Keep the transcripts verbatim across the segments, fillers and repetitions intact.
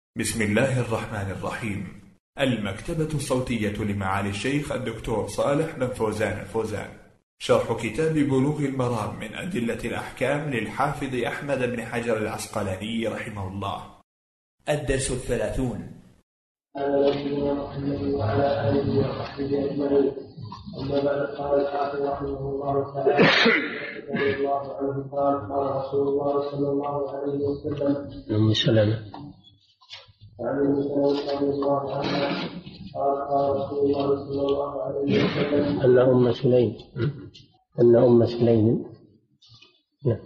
بسم الله الرحمن الرحيم. المكتبة الصوتية لمعالي الشيخ الدكتور صالح بن فوزان الفوزان، شرح كتاب بلوغ المرام من أدلة الأحكام للحافظ أحمد بن حجر العسقلاني رحمه الله. الدرس الثلاثون. على نبينا محمد وعلى آله وصحبه أجمعين. أما بعد، قال الحافظ رحمه الله تعالى رضي الله عنه قال قال رسول الله صلى الله عليه وسلم أم سلمة عن ابن سلمة رضي الله عنها قال قال رسول الله صلى الله عليه وسلم أن أم سليم أن أم سليم نعم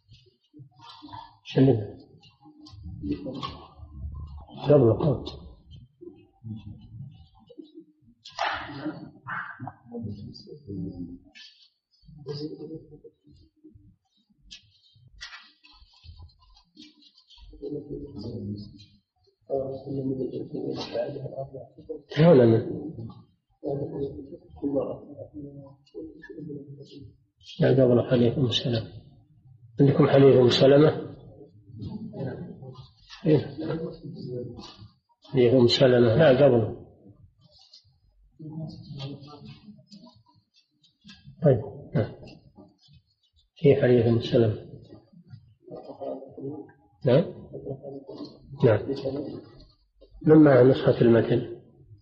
سلمة قبل قول هنا لا قبل حديث أم سلمة. عندكم حديث أم سلمة؟ حديث أم سلمة لا قبل. طيب في حديث أم سلمة. نعم نعم لما نسخة المتن.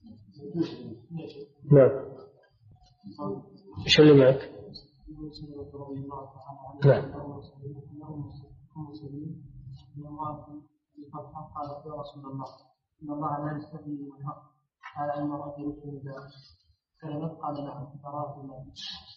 نعم ايش اللي معك؟ نعم قالت يا رسول الله إن الله لا يستحيي من الحق قال أن المرأة يكون ذلك كلمت قال نعم تراه الله.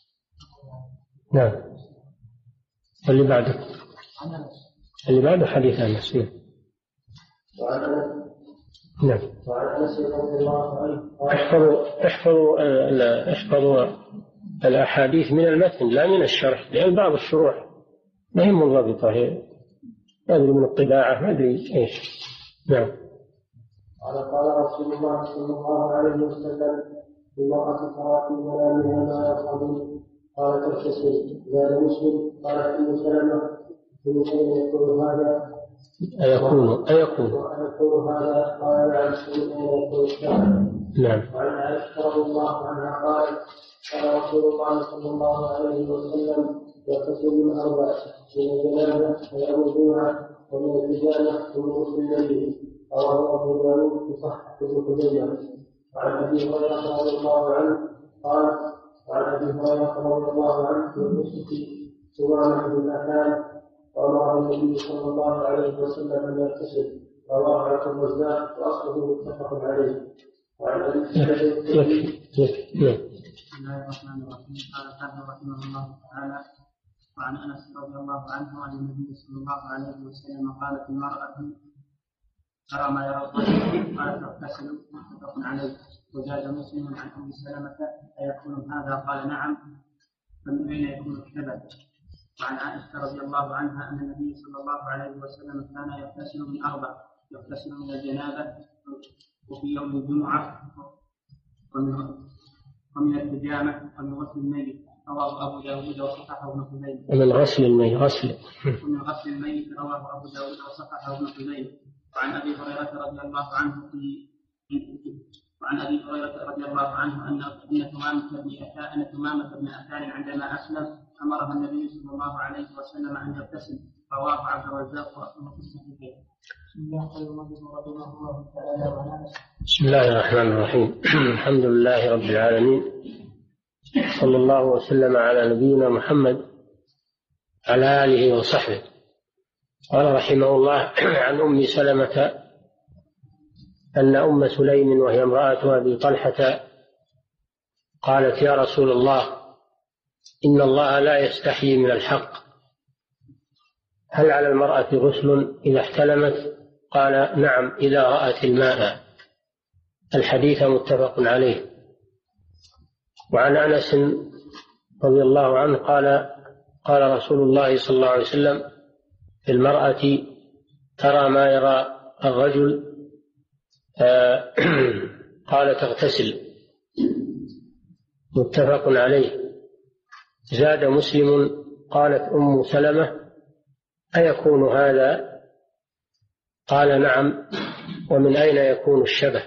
نعم اللي بعده اللي بعده حديث أنس. وعن أنس نعم وعن أنس رضي الله عنه احفظوا احفظوا احفظوا الأحاديث من المتن لا من الشرح، لأن بعض الشروح ما هي منضبطة، هي ما أدري من الطباعة ما أدري إيش. نعم قال قال رسول الله صلى الله عليه وسلم المرأة ترى في منامها ما يرحمون قال تغتسل. زاد مسلم قال أم سلمة من أين يكون هذا؟ أيكون أيكون وأيكون هذا؟ قال نعم. من أين يكون الشعر؟ نعم. وعن عائشة رضي الله عنها قال قال رسول الله صلى الله عليه وسلم يغتسل من أربع: من الجنابة ويوم الجمعة ومن الحجامة ومن غسل الليل. رواه أبو داود بصحة ابن خزيمة. وعن أبي هريرة رضي الله عنه قال وعن أبي هريرة رضي الله عنه في سمامة بن أثان وأمر النبي صلى الله عليه وسلم أن يغتسل. رواه عبد الرزاق وأصله متفق عليه. وعن أبي سعيد بسم الله الرحمن الرحيم. قال الحافظ رحمه الله تعالى وعن أنس رضي الله عنه عن النبي صلى الله عليه وسلم قالت المرأة ترى ما يرى الرجل قالت تغتسل متفق عليه. وزاد مسلم عن أم سلمة أيكون هذا؟ قال نعم. فمن أين يكون الكذب؟ وعن عائشة رضي الله عنها أن النبي صلى الله عليه وسلم كان يغتسل من أربع: يغتسل من الجنابة وفي يوم الجمعة ومن الحجامة ومن غسل الميت. رواه أبو داود وصححه ابن خزيمة. ومن غسل الميت غسل ومن غسل الميت رواه أبو داود وصححه ابن خزيمة. وعن أبي هريرة رضي الله عنه في وعن أبي هريرة رضي الله عنه أن أن تمامة بن أثان أن تمامة بن أثان عندما أسلم أمرها النبي صلى الله عليه وسلم أن يغتسل. رواه عبد الرزاق وأصله في الصحيحين. بسم الله الرحمن الرحيم. الحمد لله رب العالمين، صلى الله وسلم على نبينا محمد على آله وصحبه. قال رحمه الله عن أم سلمة أن أم سليم وهي امرأة أبي طلحة قالت يا رسول الله إن الله لا يستحيي من الحق، هل على المرأة غسل إذا احتلمت؟ قال نعم إذا رأت الماء. الحديث متفق عليه. وعن أنس رضي الله عنه قال قال رسول الله صلى الله عليه وسلم في المرأة ترى ما يرى الرجل آه قال تغتسل. متفق عليه. زاد مسلم قالت أم سلمة أيكون هذا؟ قال نعم ومن أين يكون الشبه.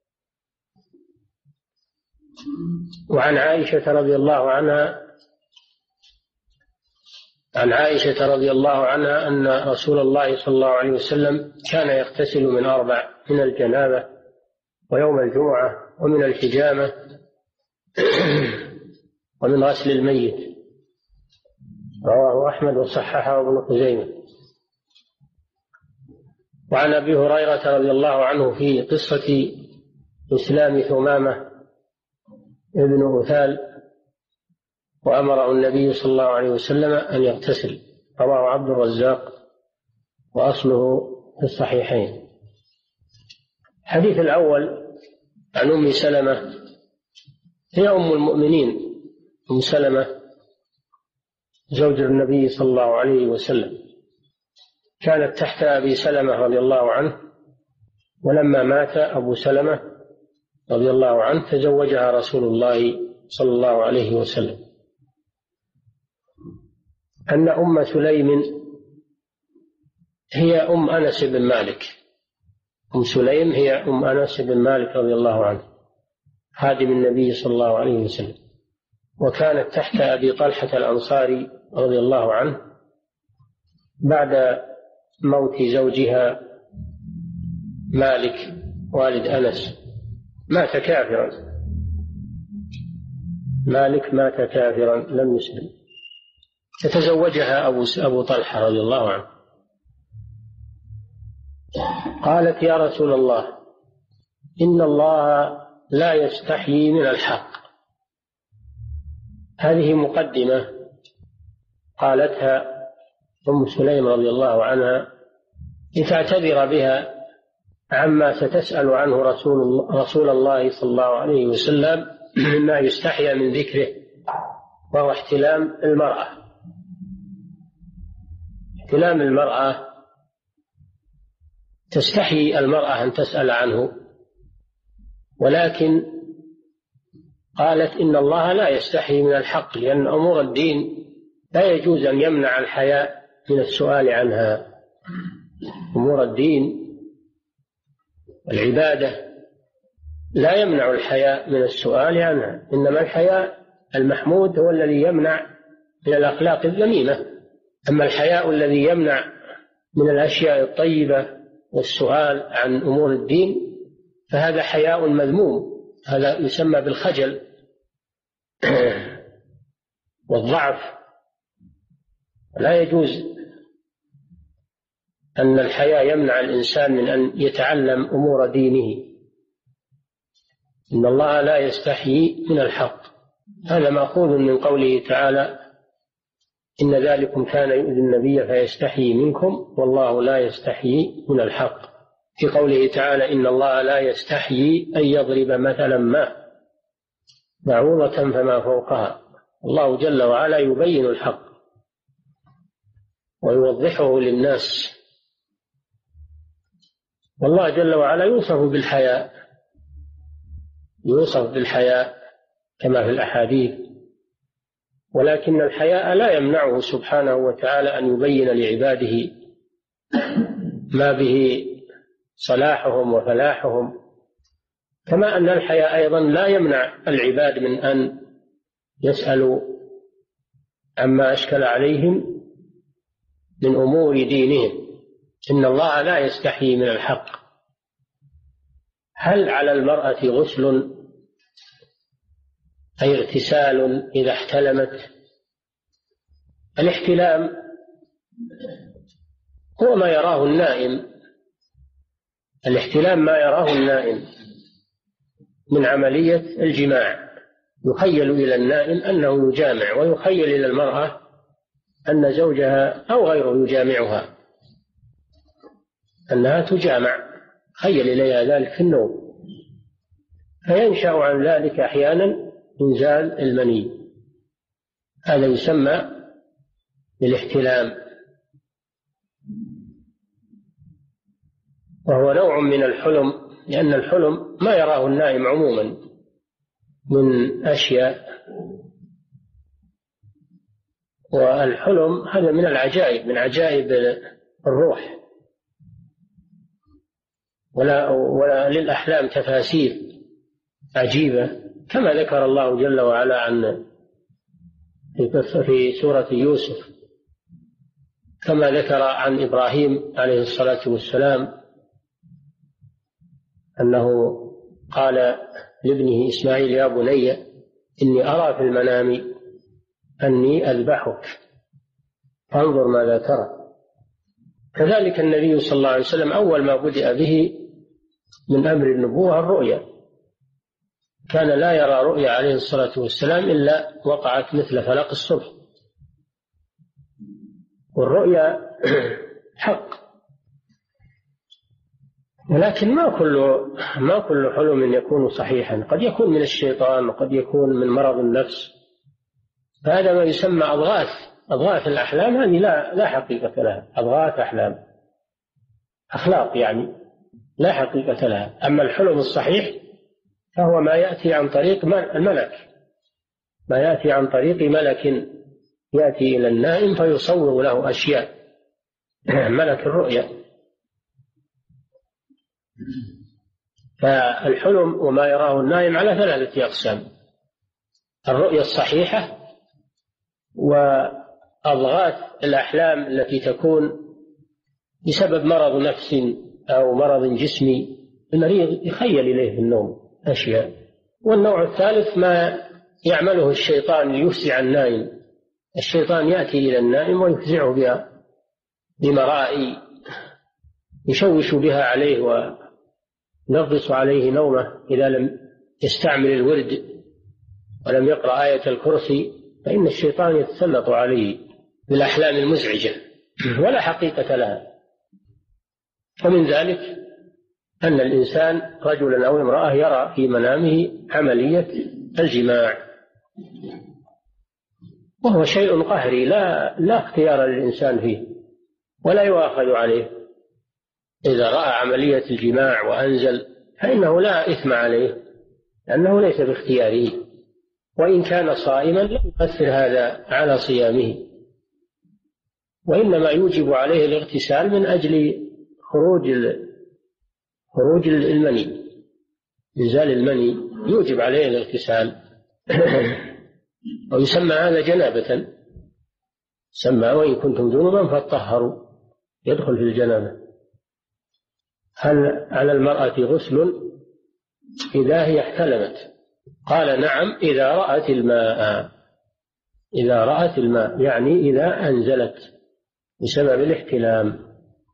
وعن عائشة رضي الله عنها عن عائشة رضي الله عنها أن رسول الله صلى الله عليه وسلم كان يغتسل من أربع: من الجنابة، ويوم الجمعة، ومن الحجامة، ومن غسل الميت. رواه أحمد وصححه ابن خزيمة. وعن أبي هريرة رضي الله عنه في قصة إسلام ثمامة ابن أثال وأمره النبي صلى الله عليه وسلم أن يغتسل. رواه عبد الرزاق وأصله في الصحيحين. الحديث الأول عن أم سلمة، هي أم المؤمنين أم سلمة زوج النبي صلى الله عليه وسلم، كانت تحت أبي سلمة رضي الله عنه، ولما مات أبو سلمة رضي الله عنه تزوجها رسول الله صلى الله عليه وسلم. أن أم سليم هي أم أنس بن مالك. أم سليم هي أم أنس بن مالك رضي الله عنه، خادم النبي صلى الله عليه وسلم، وكانت تحت أبي طلحة الأنصاري رضي الله عنه بعد موت زوجها مالك والد أنس. مات كافرا، مالك مات كافرا لم يسلم، فتزوجها أبو, أبو طلحة رضي الله عنه. قالت: يا رسول الله، إن الله لا يستحيي من الحق. هذه مقدمة قالتها أم سليم رضي الله عنها لتعتذر بها عما ستسأل عنه رسول الله, رسول الله صلى الله عليه وسلم مما يستحيى من ذكره، وهو احتلام المرأة. احتلام المرأة تستحي المرأة أن تسأل عنه، ولكن قالت: إن الله لا يستحي من الحق، لأن أمور الدين لا يجوز أن يمنع الحياء من السؤال عنها. أمور الدين العبادة لا يمنع الحياء من السؤال عنها، إنما الحياء المحمود هو الذي يمنع من الأخلاق الذميمة. أما الحياء الذي يمنع من الأشياء الطيبة والسؤال عن أمور الدين فهذا حياء مذموم، هذا يسمى بالخجل والضعف. لا يجوز أن الحياء يمنع الإنسان من أن يتعلم أمور دينه. إن الله لا يستحيي من الحق، هذا مأخوذ من قوله تعالى: إن ذلكم كان يؤذي النبي فيستحيي منكم والله لا يستحيي من الحق. في قوله تعالى: إن الله لا يستحيي أن يضرب مثلا ما بعوضة فما فوقها. الله جل وعلا يبين الحق ويوضحه للناس، والله جل وعلا يوصف بالحياء، يوصف بالحياء كما في الأحاديث، ولكن الحياء لا يمنعه سبحانه وتعالى أن يبين لعباده ما به صلاحهم وفلاحهم، كما أن الحياء أيضا لا يمنع العباد من أن يسألوا عما أشكل عليهم من أمور دينهم. إن الله لا يستحيي من الحق. هل على المرأة غسل أي اغتسال إذا احتلمت؟ الاحتلام هو ما يراه النائم، الاحتلام ما يراه النائم من عملية الجماع، يخيل إلى النائم أنه يجامع، ويخيل إلى المرأة أن زوجها أو غيره يجامعها، أنها تجامع، خيل إليها ذلك في النوم، فينشأ عن ذلك أحيانا إنزال المني، هذا يسمى بالاحتلام، وهو نوع من الحلم، لأن الحلم ما يراه النائم عموما من أشياء، والحلم هذا من العجائب، من عجائب الروح، ولا, ولا للأحلام تفاسير عجيبة كما ذكر الله جل وعلا عن في سورة يوسف، كما ذكر عن إبراهيم عليه الصلاة والسلام أنه قال لابنه إسماعيل يا بني إني أرى في المنام أني أذبحك فانظر ماذا ترى. كذلك النبي صلى الله عليه وسلم أول ما بدأ به من أمر النبوة الرؤيا، كان لا يرى رؤيا عليه الصلاة والسلام إلا وقعت مثل فلق الصبح. والرؤيا حق، ولكن ما كل ما كل حلم يكون صحيحا، قد يكون من الشيطان وقد يكون من مرض النفس، فهذا ما يسمى أضغاث. أضغاث الأحلام هذه لا لا حقيقة لها، أضغاث أحلام أخلاق يعني لا حقيقة لها. أما الحلم الصحيح فهو ما يأتي عن طريق الملك، ما يأتي عن طريق ملك يأتي إلى النائم فيصور له أشياء، ملك الرؤيا. فالحلم وما يراه النائم على ثلاثة أقسام: الرؤيا الصحيحة، وأضغاث الأحلام التي تكون بسبب مرض نفس أو مرض جسمي، المريض يخيل إليه في النوم أشياء. والنوع الثالث ما يعمله الشيطان ليفزع النائم، الشيطان يأتي إلى النائم ويفزعه بها بمرائي يشوش بها عليه وينغص عليه نومه. إذا لم يستعمل الورد ولم يقرأ آية الكرسي فإن الشيطان يتسلط عليه بالأحلام المزعجة ولا حقيقة لها. ومن ذلك أن الإنسان رجلا أو امرأة يرى في منامه عملية الجماع، وهو شيء قهري لا, لا اختيار للإنسان فيه ولا يؤاخذ عليه. إذا رأى عملية الجماع وأنزل فإنه لا إثم عليه لأنه ليس باختياره، وإن كان صائما لا يؤثر هذا على صيامه، وإنما يوجب عليه الاغتسال من أجل خروج خروج المني، إنزال المني يوجب عليه الاغتسال ويسمى هذا جنابة، سمى وإن كنتم جنبا فاطهروا، يدخل في الجنابة. هل على المرأة غسل إذا هي احتلمت؟ قال نعم إذا رأت الماء، إذا رأت الماء يعني إذا أنزلت بسبب الاحتلام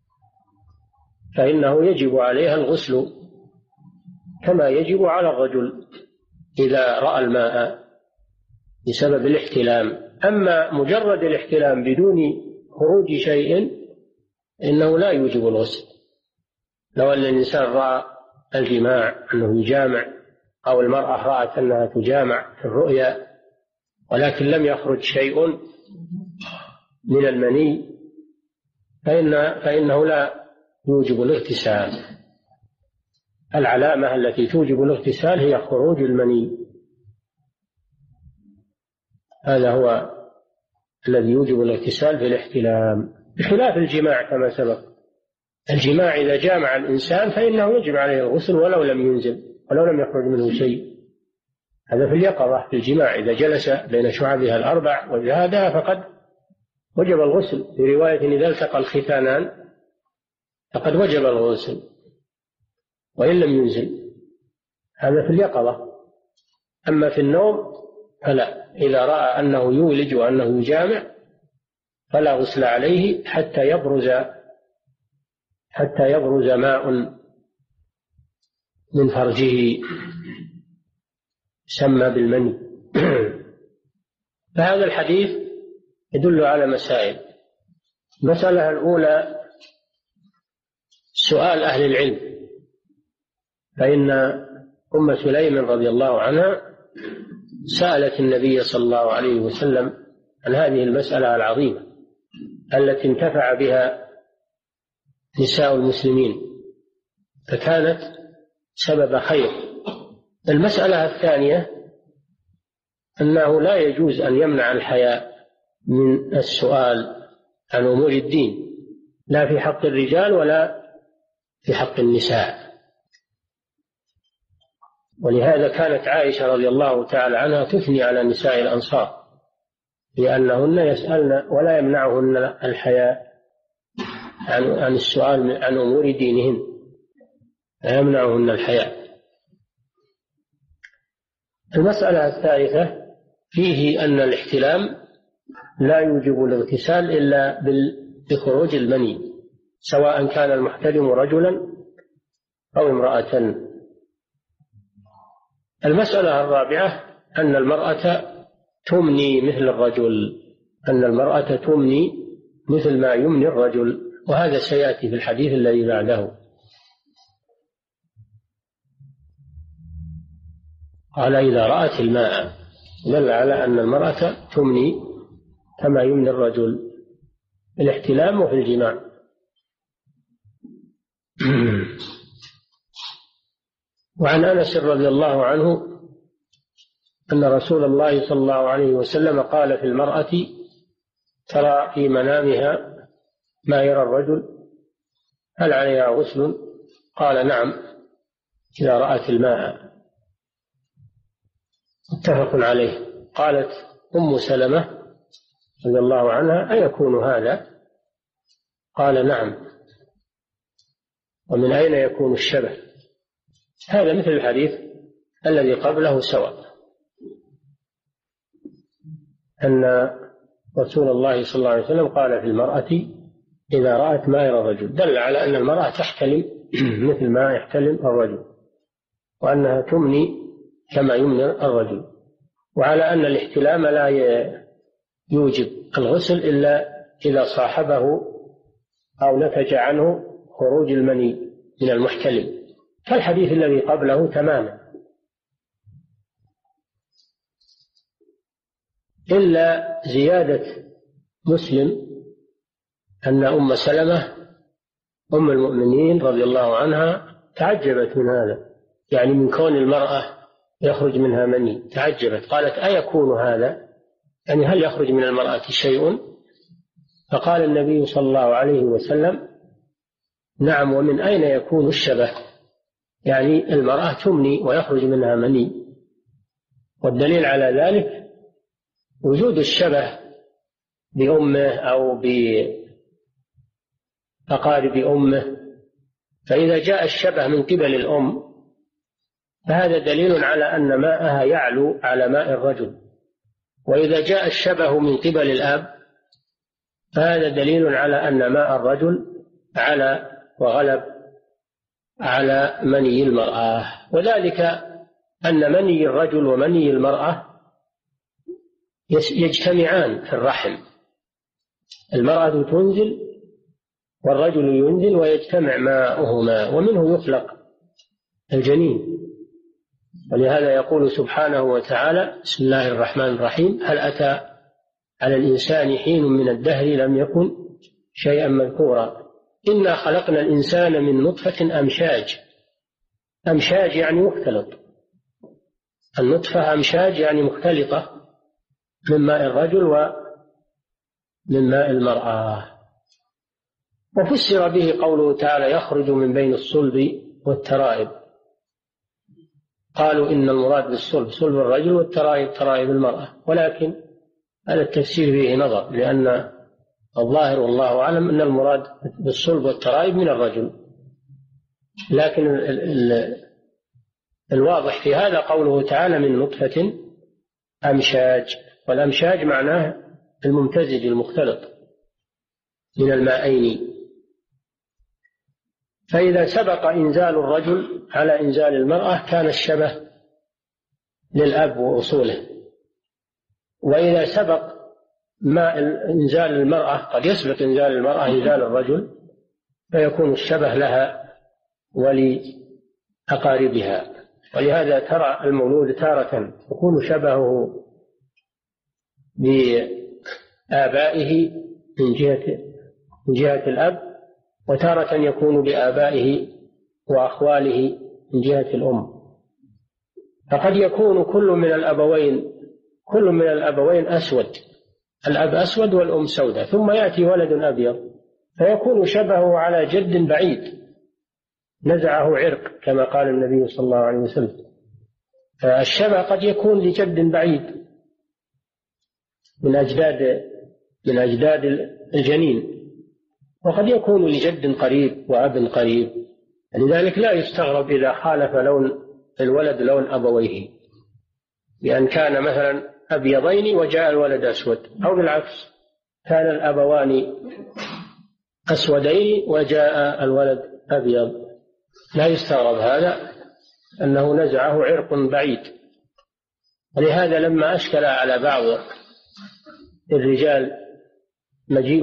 فإنه يجب عليها الغسل كما يجب على الرجل إذا رأى الماء بسبب الاحتلام. أما مجرد الاحتلام بدون خروج شيء إنه لا يوجب الغسل. لو أن الإنسان رأى الجماع أنه يجامع أو المرأة رأت أنها تجامع في الرؤيا ولكن لم يخرج شيء من المني فإن فإنه لا يوجب الاغتسال. العلامة التي توجب الاغتسال هي خروج المني، هذا هو الذي يوجب الاغتسال في الاحتلام، بخلاف الجماع كما سبق. الجماع إذا جامع الإنسان فإنه يجب عليه الغسل ولو لم ينزل ولو لم يخرج منه شيء. هذا في اليقظة. في الجماع إذا جلس بين شعبها الأربع وجهادها فقد وجب الغسل. في رواية إذا التقى الختانان فقد وجب الغسل وإن لم ينزل. هذا في اليقظة. أما في النوم فلا، إذا رأى أنه يولج وأنه يجامع فلا غسل عليه حتى يبرز حتى يبرز ماء من فرجه سمى بالمني. فهذا الحديث يدل على مسائل. المسألة الأولى سؤال أهل العلم، فإن أم سليم رضي الله عنها سألت النبي صلى الله عليه وسلم عن هذه المسألة العظيمة التي انتفع بها نساء المسلمين، فكانت سبب خير. المسألة الثانية أنه لا يجوز أن يمنع الحياء من السؤال عن أمور الدين، لا في حق الرجال ولا في حق النساء، ولهذا كانت عائشة رضي الله تعالى عنها تثني على نساء الأنصار لأنهن يسألن ولا يمنعهن الحياء عن السؤال عن أمور دينهن، لا يمنعهن الحياء. المسألة الثالثة فيه أن الاحتلام لا يوجب الاغتسال إلا بخروج المني، سواء كان المحتلم رجلا أو امرأة. المسألة الرابعة أن المرأة تمني مثل الرجل، أن المرأة تمني مثل ما يمني الرجل، وهذا سيأتي في الحديث الذي بعده. قال إذا رأت الماء، دل على أن المرأة تمني كما يمني الرجل في الاحتلام وفي الجماع. وعن أنس رضي الله عنه أن رسول الله صلى الله عليه وسلم قال في المرأة ترى في منامها ما يرى الرجل هل عليها غسل؟ قال نعم إذا رأت الماء، متفق عليه. قالت أم سلمة رضي الله عنها أيكون هذا؟ قال نعم، ومن أين يكون الشبه؟ هذا مثل الحديث الذي قبله سواء، أن رسول الله صلى الله عليه وسلم قال في المرأة إذا رأت ما يرى الرجل، دل على أن المرأة تحتلم مثل ما يحتلم الرجل، وأنها تمني كما يمني الرجل، وعلى أن الاحتلام لا يوجب الغسل إلا إذا صاحبه أو نتج عنه خروج المني من المحتلم، كالحديث الذي قبله تماما، إلا زيادة مسلم أن أم سلمة أم المؤمنين رضي الله عنها تعجبت من هذا، يعني من كون المرأة يخرج منها مني، تعجبت قالت أيكون هذا؟ يعني هل يخرج من المرأة شيء؟ فقال النبي صلى الله عليه وسلم نعم، ومن أين يكون الشبه؟ يعني المرأة تمني ويخرج منها مني، والدليل على ذلك وجود الشبه بأمه أو بأقارب أمه، فإذا جاء الشبه من قبل الأم فهذا دليل على أن ماءها يعلو على ماء الرجل، وإذا جاء الشبه من قبل الأب فهذا دليل على أن ماء الرجل على وغلب على مني المرأة، وذلك أن مني الرجل ومني المرأة يجتمعان في الرحم، المرأة تنزل والرجل ينزل ويجتمع ماؤهما ومنه يخلق الجنين. ولهذا يقول سبحانه وتعالى بسم الله الرحمن الرحيم هل أتى على الإنسان حين من الدهر لم يكن شيئا مذكورا إنا خلقنا الإنسان من نطفة أمشاج، أمشاج يعني مختلط، النطفة أمشاج يعني مختلطة من ماء الرجل ومن ماء المرأة. وفسر به قوله تعالى يخرج من بين الصلب والترائب، قالوا إن المراد بالصلب صلب الرجل والترائب ترائب المرأة، ولكن هذا التفسير فيه نظر، لأن الظاهر والله أعلم أن المراد بالصلب والترائب من الرجل، لكن ال ال الواضح في هذا قوله تعالى من نطفة أمشاج، والأمشاج معناه الممتزج المختلط من المائين. فإذا سبق إنزال الرجل على إنزال المرأة كان الشبه للأب وأصوله، وإذا سبق ما إنزال المرأة قد يسبق إنزال المرأة إنزال الرجل فيكون الشبه لها ولأقاربها. ولهذا ترى المولود تارة يكون شبهه بآبائه من جهة من جهة الأب، وتارة يكون بآبائه وأخواله من جهة الأم. فقد يكون كل من الأبوين كل من الأبوين أسود، الأب أسود والأم سوداء، ثم يأتي ولد أبيض فيكون شبهه على جد بعيد نزعه عرق كما قال النبي صلى الله عليه وسلم. فالشبه قد يكون لجد بعيد من أجداد من أجداد الجنين، وقد يكون لجد قريب وأب قريب، لذلك لا يستغرب إذا خالف لون الولد لون أبويه، لأن كان مثلا أبيضين وجاء الولد أسود، أو بالعكس كان الأبوان أسودين وجاء الولد أبيض، لا يستغرب هذا أنه نزعه عرق بعيد. ولهذا لما أشكل على بعض الرجال مجيء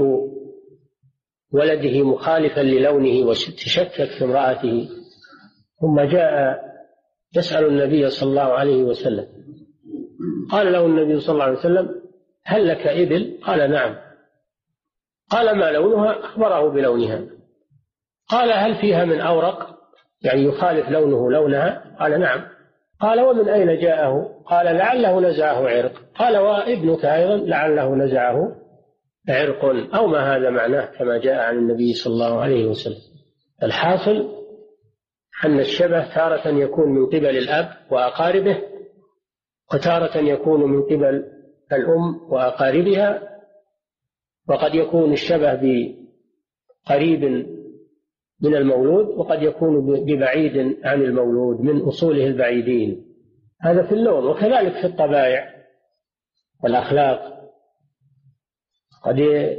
ولده مخالفا للونه وتشكك في امرأته، ثم جاء يسأل النبي صلى الله عليه وسلم، قال له النبي صلى الله عليه وسلم: هل لك إبل؟ قال: نعم. قال: ما لونها؟ أخبره بلونها. قال: هل فيها من أورق؟ يعني يخالف لونه لونها؟ قال: نعم. قال: ومن أين جاءه؟ قال: لعله نزعه عرق. قال: وابنك أيضا لعله نزعه عرق، أو ما هذا معناه كما جاء عن النبي صلى الله عليه وسلم. الحاصل أن الشبه تارة يكون من قبل الأب وأقاربه، وتارة يكون من قبل الأم وأقاربها، وقد يكون الشبه بقريب من المولود، وقد يكون ببعيد عن المولود من أصوله البعيدين. هذا في اللون، وكذلك في الطبائع والأخلاق. قد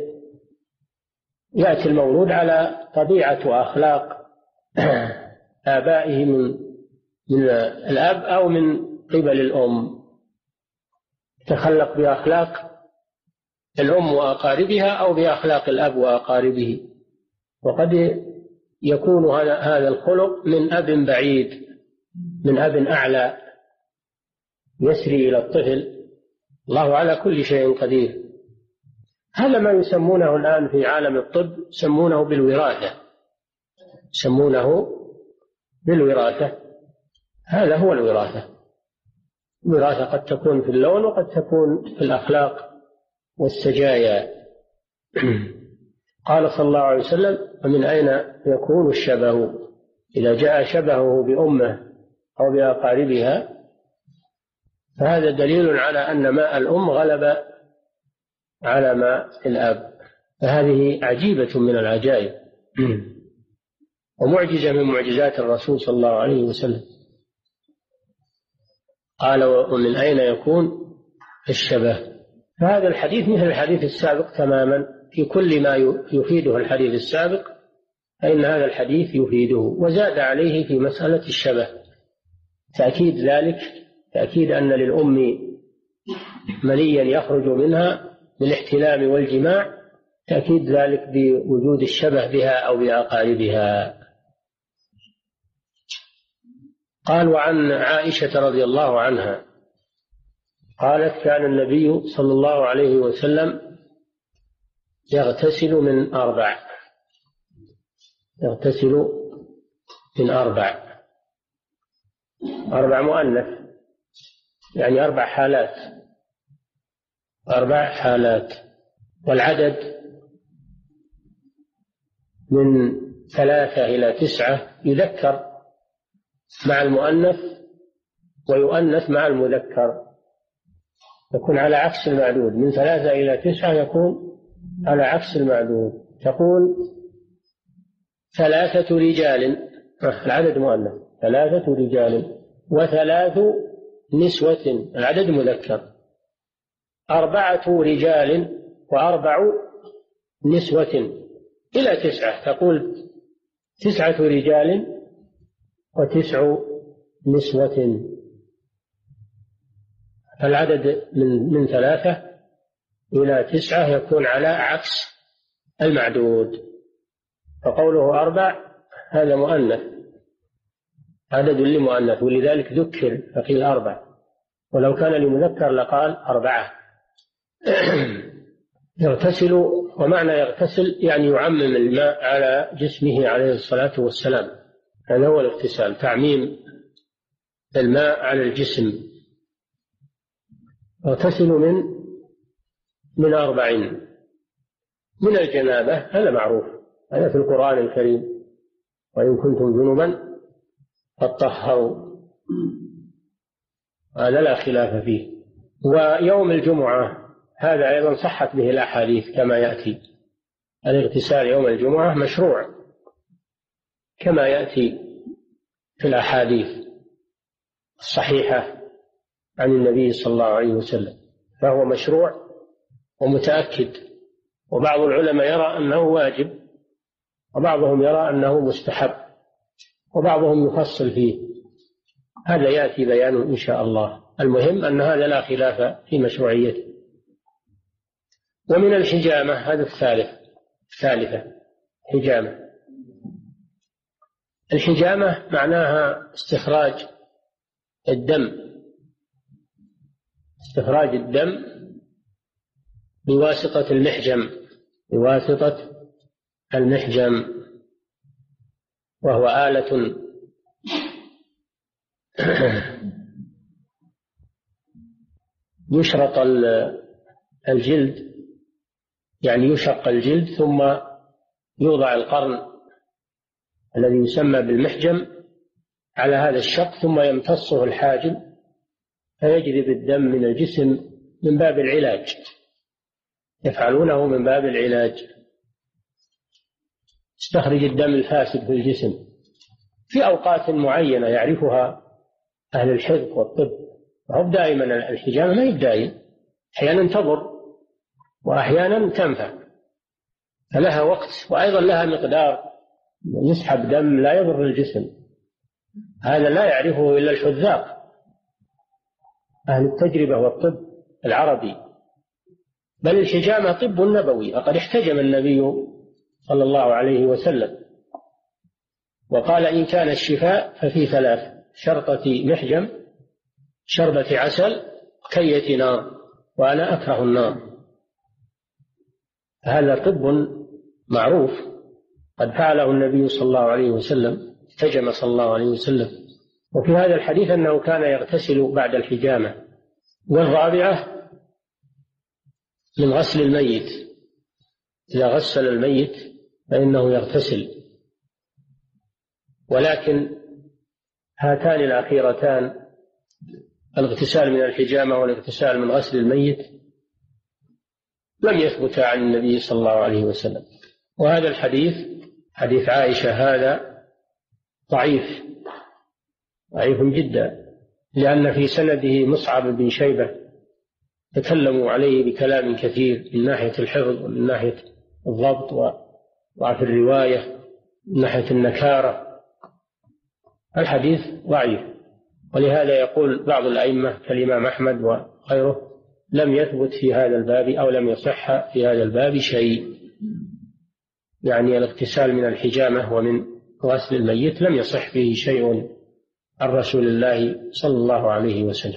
يأتي المولود على طبيعة وأخلاق آبائه من من الأب أو من قبل الأم، تخلق بأخلاق الأم وأقاربها أو بأخلاق الأب وأقاربه. وقد يكون هذا الخلق من أب بعيد، من أب أعلى يسري إلى الطفل. الله على كل شيء قدير. هذا ما يسمونه الآن في عالم الطب يسمونه بالوراثة، يسمونه بالوراثة. هذا هو الوراثة. الوراثة قد تكون في اللون وقد تكون في الأخلاق والسجايا. قال صلى الله عليه وسلم: ومن أين يكون الشبه؟ إذا جاء شبهه بأمه أو بأقاربها فهذا دليل على أن ماء الأم غلب على ماء الأب. فهذه عجيبة من العجائب ومعجزة من معجزات الرسول صلى الله عليه وسلم. قال: ومن أين يكون الشبه؟ فهذا الحديث مثل الحديث السابق تماما، في كل ما يفيده الحديث السابق فإن هذا الحديث يفيده، وزاد عليه في مسألة الشبه تأكيد ذلك، تأكيد أن للأم منيا يخرج منها بالاحتلام والجماع، تأكيد ذلك بوجود الشبه بها أو بأقاربها. قال: وعن عائشة رضي الله عنها قالت: كان النبي صلى الله عليه وسلم يغتسل من أربع يغتسل من أربع أربع مؤنث، يعني أربع حالات أربع حالات والعدد من ثلاثة إلى تسعة يذكر مع المؤنث ويؤنث مع المذكر، يكون على عكس المعدود. من ثلاثة إلى تسعة يكون على عكس المعدود. تقول: ثلاثة رجال، العدد مؤنث، ثلاثة رجال وثلاث نسوة، العدد مذكر. أربعة رجال وأربع نسوة إلى تسعة، تقول: تسعة رجال وتسع نسوة. العدد من من ثلاثة إلى تسعة يكون على عكس المعدود. فقوله أربع هذا مؤنث، عدد لمؤنث، ولذلك ذكر فقيل أربع، ولو كان لمذكر لقال أربعة. يغتسل، ومعنى يغتسل يعني يعمم الماء على جسمه عليه الصلاة والسلام، هذا هو الاغتسال، تعميم الماء على الجسم. يغتسل من من أربع: من الجنابة، هذا معروف، هذا في القرآن الكريم: وإن كنتم جنبا فاطهروا. هذا لا خلاف فيه. ويوم الجمعة هذا أيضا صحت به الأحاديث كما يأتي، الاغتسال يوم الجمعة مشروع كما يأتي في الأحاديث الصحيحة عن النبي صلى الله عليه وسلم، فهو مشروع ومتأكد. وبعض العلماء يرى أنه واجب، وبعضهم يرى أنه مستحب، وبعضهم يفصل فيه، هذا يأتي بيانه إن شاء الله. المهم أن هذا لا خلاف في مشروعيته. ومن الحجامة هذا الثالث الثالثة حجامة. الحجامة معناها استخراج الدم، استخراج الدم بواسطة المحجم، بواسطة المحجم، وهو آلة يشرط الجلد، يعني يشق الجلد ثم يوضع القرن الذي يسمى بالمحجم على هذا الشق، ثم يمتصه الحاجم فيجذب الدم من الجسم من باب العلاج، يفعلونه من باب العلاج، يستخرج الدم الفاسد في الجسم في أوقات معينة يعرفها أهل الحفظ والطب. وهو دائما الحجامة ما هي دائما، أحيانا تضر وأحيانا تنفع، فلها وقت وأيضا لها مقدار، يسحب دم لا يضر الجسم، هذا لا يعرفه إلا الحذاق أهل التجربة والطب العربي. بل الحجامة طب نبوي، فقد احتجم النبي صلى الله عليه وسلم وقال إن كان الشفاء ففي ثلاث: شرطة محجم، شربة عسل، كية نار، وأنا أكره النار. هذا طب معروف قد فعله النبي صلى الله عليه وسلم، احتجم صلى الله عليه وسلم. وفي هذا الحديث أنه كان يغتسل بعد الحجامة. والرابعة من غسل الميت، إذا غسل الميت فإنه يغتسل. ولكن هاتان الأخيرتان، الاغتسال من الحجامة والاغتسال من غسل الميت، لم يثبت عن النبي صلى الله عليه وسلم. وهذا الحديث حديث عائشة هذا ضعيف ضعيف جدا، لأن في سنده مصعب بن شيبة تكلموا عليه بكلام كثير من ناحية الحفظ ومن ناحية الضبط وضعف الرواية من ناحية النكارة. الحديث ضعيف، ولهذا يقول بعض الأئمة كالإمام أحمد وغيره لم يثبت في هذا الباب أو لم يصح في هذا الباب شيء، يعني الاغتسال من الحجامة ومن غسل الميت لم يصح فيه شيء عن رسول الله صلى الله عليه وسلم.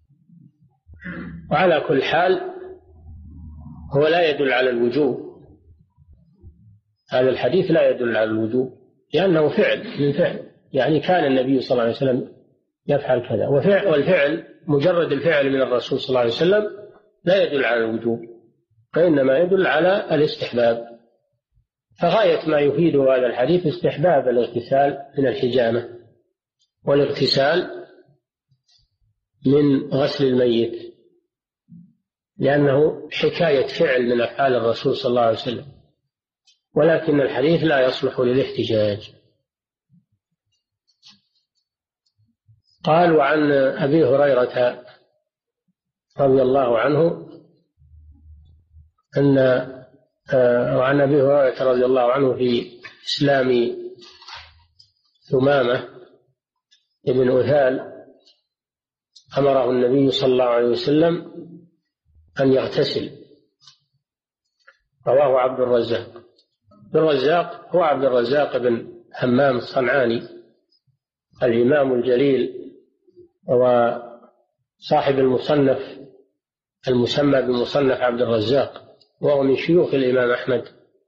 وعلى كل حال هو لا يدل على الوجوب، هذا الحديث لا يدل على الوجوب، لأنه فعل من فعل، يعني كان النبي صلى الله عليه وسلم يفعل كذا، وفعل والفعل مجرد الفعل من الرسول صلى الله عليه وسلم لا يدل على الوجوب، فإنما يدل على الاستحباب. فغاية ما يفيد هذا الحديث استحباب الاغتسال من الحجامة والاغتسال من غسل الميت، لأنه حكاية فعل من أفعال الرسول صلى الله عليه وسلم، ولكن الحديث لا يصلح للاحتجاج. قال: وعن أبي هريرة رضي الله عنه أن وعن أبي هريرة رضي الله عنه في إسلام ثمامة ابن أثال أمره النبي صلى الله عليه وسلم أن يغتسل. رواه عبد الرزاق. عبد الرزاق هو عبد الرزاق بن همام الصنعاني الإمام الجليل، وصاحب المصنف المسمى بمصنف عبد الرزاق، وهو من شيوخ الإمام أحمد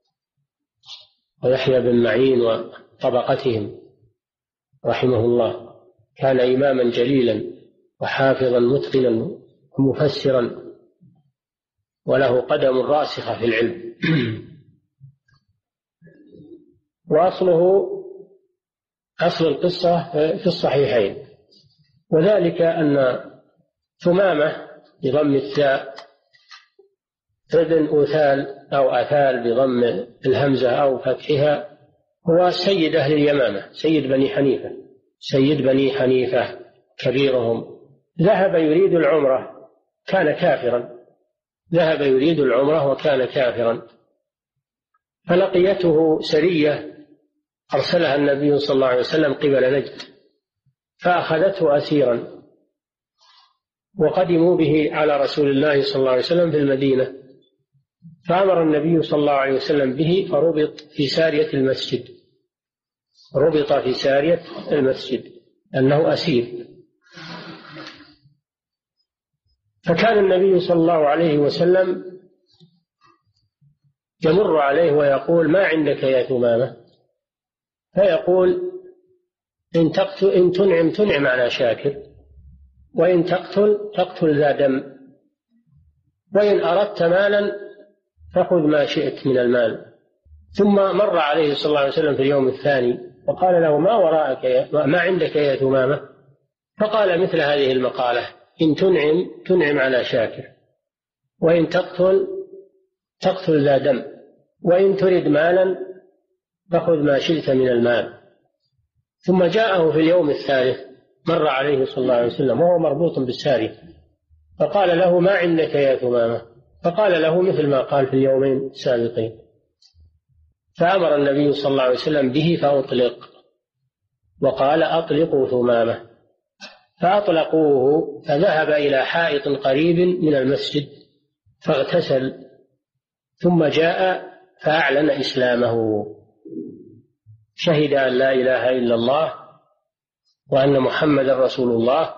ويحيى بن معين وطبقتهم رحمه الله. كان إماما جليلا وحافظا متقنا ومفسرا، وله قدم راسخة في العلم. وأصله أصل القصة في الصحيحين، وذلك أن ثمامة بضم الثاء ابن أثال أو أثال بضم الهمزة أو فتحها، هو سيد أهل اليمامة، سيد بني حنيفة، سيد بني حنيفة كبيرهم. ذهب يريد العمرة، كان كافرا، ذهب يريد العمرة وكان كافرا، فلقيته سرية أرسلها النبي صلى الله عليه وسلم قبل نجد، فأخذته أسيرا وقدموا به على رسول الله صلى الله عليه وسلم في المدينة، فأمر النبي صلى الله عليه وسلم به فربط في سارية المسجد، ربط في سارية المسجد أنه أسير. فكان النبي صلى الله عليه وسلم يمر عليه ويقول: ما عندك يا ثمامة؟ فيقول: إن تقتل إن تنعم تنعم على شاكر، وإن تقتل تقتل ذا دم، وإن أردت مالا فخذ ما شئت من المال. ثم مر عليه صلى الله عليه وسلم في اليوم الثاني وقال له: ما وراءك يا ما عندك يا ثمامة؟ فقال مثل هذه المقالة: إن تنعم تنعم على شاكر، وإن تقتل تقتل ذا دم، وإن تريد مالا فخذ ما شئت من المال. ثم جاءه في اليوم الثالث مر عليه صلى الله عليه وسلم وهو مربوط بالسارية، فقال له: ما عندك يا ثمامة؟ فقال له مثل ما قال في اليومين السابقين. فأمر النبي صلى الله عليه وسلم به فأطلق، وقال: أطلقوا ثمامة. فأطلقوه، فذهب إلى حائط قريب من المسجد فاغتسل، ثم جاء فأعلن إسلامه، شهد أن لا إله إلا الله وأن محمد رسول الله.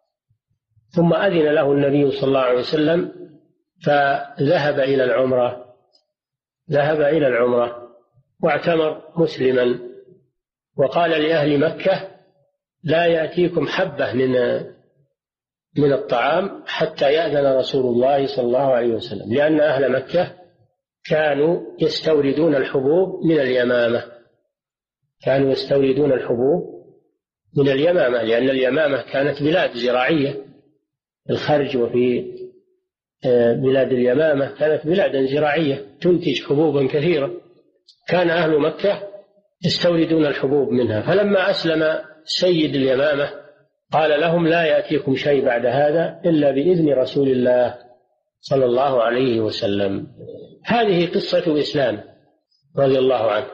ثم أذن له النبي صلى الله عليه وسلم فذهب إلى العمرة، ذهب إلى العمرة واعتمر مسلما، وقال لأهل مكة: لا يأتيكم حبة من من الطعام حتى يأذن رسول الله صلى الله عليه وسلم، لأن أهل مكة كانوا يستوردون الحبوب من اليمامة، كانوا يستوردون الحبوب من اليمامة، لأن اليمامة كانت بلاد زراعية، الخرج وفي بلاد اليمامة كانت بلادا زراعية تنتج حبوبا كثيرة، كان أهل مكة يستوردون الحبوب منها. فلما أسلم سيد اليمامة قال لهم: لا يأتيكم شيء بعد هذا إلا بإذن رسول الله صلى الله عليه وسلم. هذه قصة إسلام رضي الله عنه،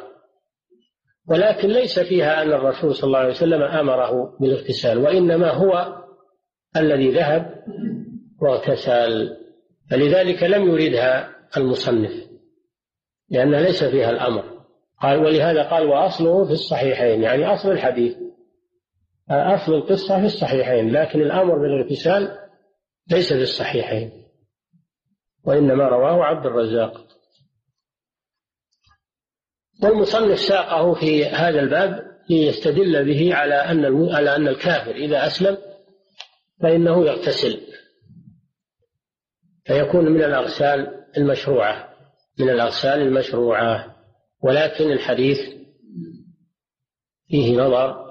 ولكن ليس فيها أن الرسول صلى الله عليه وسلم أمره بالاغتسال، وإنما هو الذي ذهب واغتسل، فلذلك لم يردها المصنف لأن ليس فيها الأمر، قال ولهذا قال: وأصله في الصحيحين، يعني أصل الحديث أصل القصة في الصحيحين، لكن الأمر بالاغتسال ليس في الصحيحين، وإنما رواه عبد الرزاق. والمصنف ساقه في هذا الباب ليستدل به على أن على أن الكافر إذا أسلم فإنه يغتسل، فيكون من الأغسال المشروعة، من الأغسال المشروعة. ولكن الحديث فيه نظر،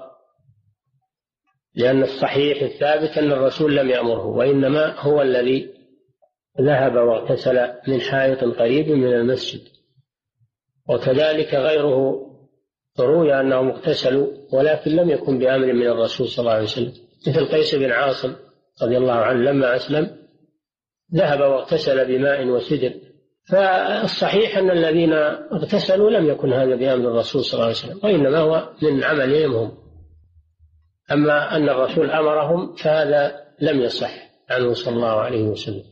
لأن الصحيح الثابت أن الرسول لم يأمره، وإنما هو الذي ذهب واغتسل من حائط قريب من المسجد. وكذلك غيره روي أنهم اغتسلوا ولكن لم يكن بأمر من الرسول صلى الله عليه وسلم، مثل قيس بن عاصم رضي الله عنه لما أسلم ذهب واغتسل بماء وسدر. فالصحيح أن الذين اغتسلوا لم يكن هذا بأمر الرسول صلى الله عليه وسلم، وإنما هو من عملهم هم. أما أن الرسول أمرهم فهذا لم يصح عنه صلى الله عليه وسلم.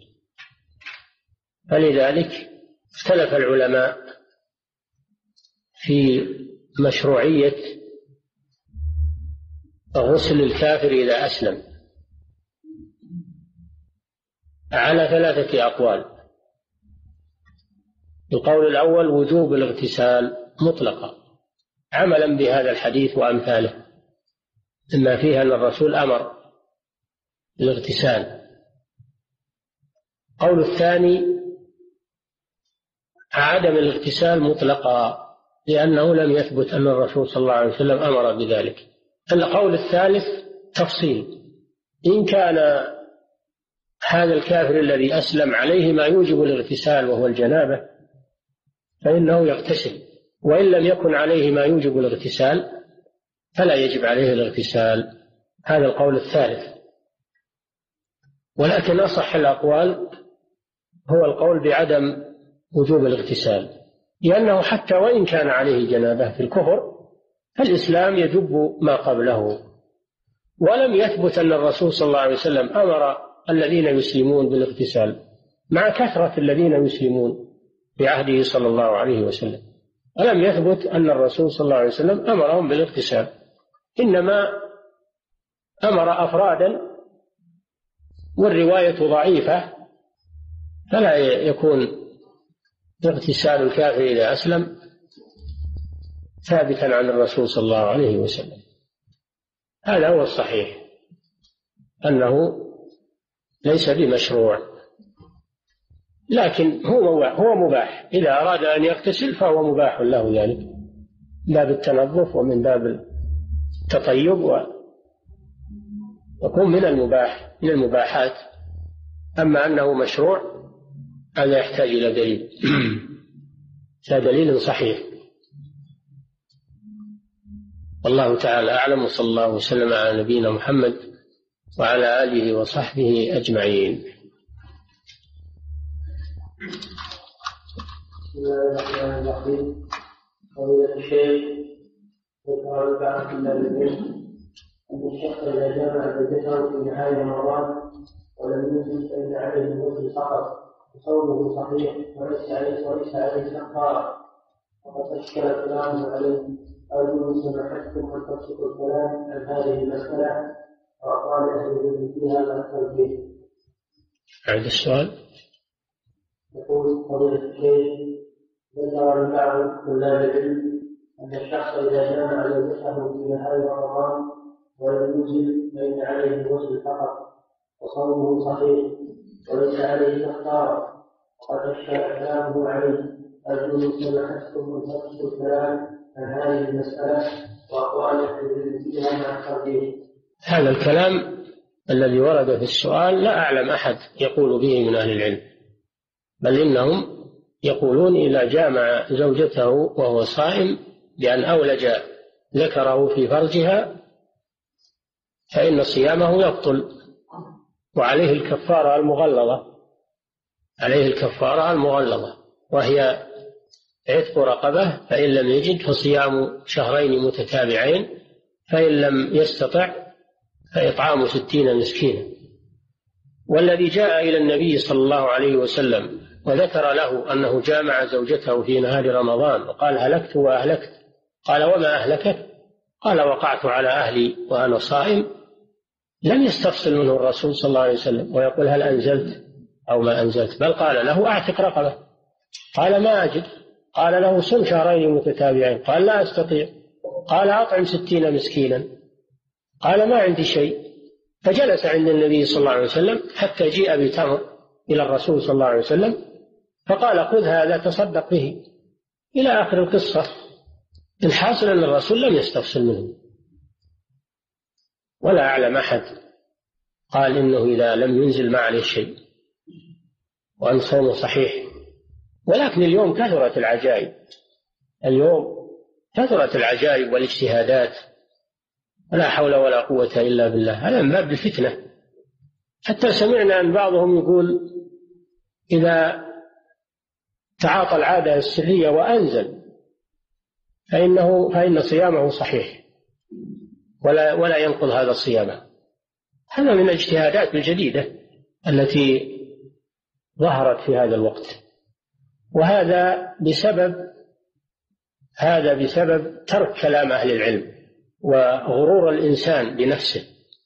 فلذلك اختلف العلماء في مشروعية غسل الكافر إذا أسلم على ثلاثة أقوال. القول الأول: وجوب الاغتسال مطلقا عملا بهذا الحديث وأمثاله، إما فيها أن الرسول أمر بالاغتسال. القول الثاني: عدم الاغتسال مطلقا، لأنه لم يثبت أن الرسول صلى الله عليه وسلم أمر بذلك. القول الثالث: تفصيل، إن كان هذا الكافر الذي أسلم عليه ما يوجب الاغتسال وهو الجنابة فإنه يغتسل، وإن لم يكن عليه ما يوجب الاغتسال فلا يجب عليه الاغتسال. هذا القول الثالث. ولكن أصح الأقوال هو القول بعدم وجوب الاغتسال، لأنه حتى وإن كان عليه جنابة في الكفر فالإسلام يجب ما قبله. ولم يثبت أن الرسول صلى الله عليه وسلم أمر الذين يسلمون بالاغتسال مع كثرة الذين يسلمون في عهده صلى الله عليه وسلم، ولم يثبت أن الرسول صلى الله عليه وسلم أمرهم بالاغتسال، إنما أمر أفرادا، والرواية ضعيفة، فلا يكون اغتسال الكافر إذا أسلم ثابتا عن الرسول صلى الله عليه وسلم. هذا هو الصحيح، أنه ليس بمشروع، لكن هو هو مباح. إذا أراد أن يغتسل فهو مباح له ذلك، من باب التنظف ومن باب التطيب، ويكون من المباح من المباحات. أما أنه مشروع هذا يحتاج إلى دليل هذا دليل صحيح. والله تعالى أعلم، وصلى الله وسلم على نبينا محمد وعلى آله وصحبه أجمعين. بسم الله الرحمن الرحيم. فضيلة الشيخ، ذكر بعض العلم أن الشخص إذا جامع زوجته في نهاية رمضان ولم يجد فإن عليه الغسل فقط وصومه صحيح وليس عليه وليس عليه كفارة، وقد أشكل كلامه عليه. أرجو سماحتكم أن تبسطوا الكلام عن هذه المسألة وأقوال أهل العلم فيها مع التوجيه. أعد السؤال. يقول فضيلة الشيخ، ذكر بعض طلاب العلم أن الشخص إذا جامع زوجته في نهاية رمضان ولم يجد فإن عليه الغسل فقط وصومه صحيح وليس عليه كفارة، وقد أشكل كلامه عليه. أرجو سماحتكم أن تبسطوا الكلام عن هذه المسألة وأقوال أهل العلم فيها مع التوجيه. هذا الكلام الذي ورد في السؤال لا أعلم أحد يقول به من أهل العلم، بل إنهم يقولون إذا جامع زوجته وهو صائم بأن أولج ذكره في فرجها فإن صيامه يبطل، وعليه الكفارة المغلظة عليه الكفارة المغلظة وهي عتق رقبة، فإن لم يجد فصيام شهرين متتابعين، فإن لم يستطع فإطعام ستين مسكينا. والذي جاء إلى النبي صلى الله عليه وسلم وذكر له أنه جامع زوجته في نهار رمضان وقال هلكت وأهلكت، قال وما أهلكت؟ قال وقعت على أهلي وأنا صائم، لم يستفصل منه الرسول صلى الله عليه وسلم ويقول هل أنزلت أو ما أنزلت، بل قال له أعتق رقبة، قال ما أجد، قال له صم شهرين متتابعين، قال لا أستطيع، قال أطعم ستين مسكينا، قال ما عندي شيء. فجلس عند النبي صلى الله عليه وسلم حتى جيء بتمر إلى الرسول صلى الله عليه وسلم فقال خذ هذا تصدق به، إلى آخر القصة. الحاصل أن الرسول لم يستفصل منه، ولا أعلم أحد قال إنه إذا لم ينزل ما عليه شيء وأن صومه صحيح. ولكن اليوم كثرت العجائب، اليوم كثرت العجائب والاجتهادات، ولا حول ولا قوة إلا بالله، هذا من باب الفتنة. حتى سمعنا أن بعضهم يقول إذا تعاطى العادة السرية وأنزل فإنه فإن صيامه صحيح ولا ولا ينقض هذا الصيام. هذا من الاجتهادات الجديدة التي ظهرت في هذا الوقت، وهذا بسبب هذا بسبب ترك كلام أهل العلم وغرور الإنسان بنفسه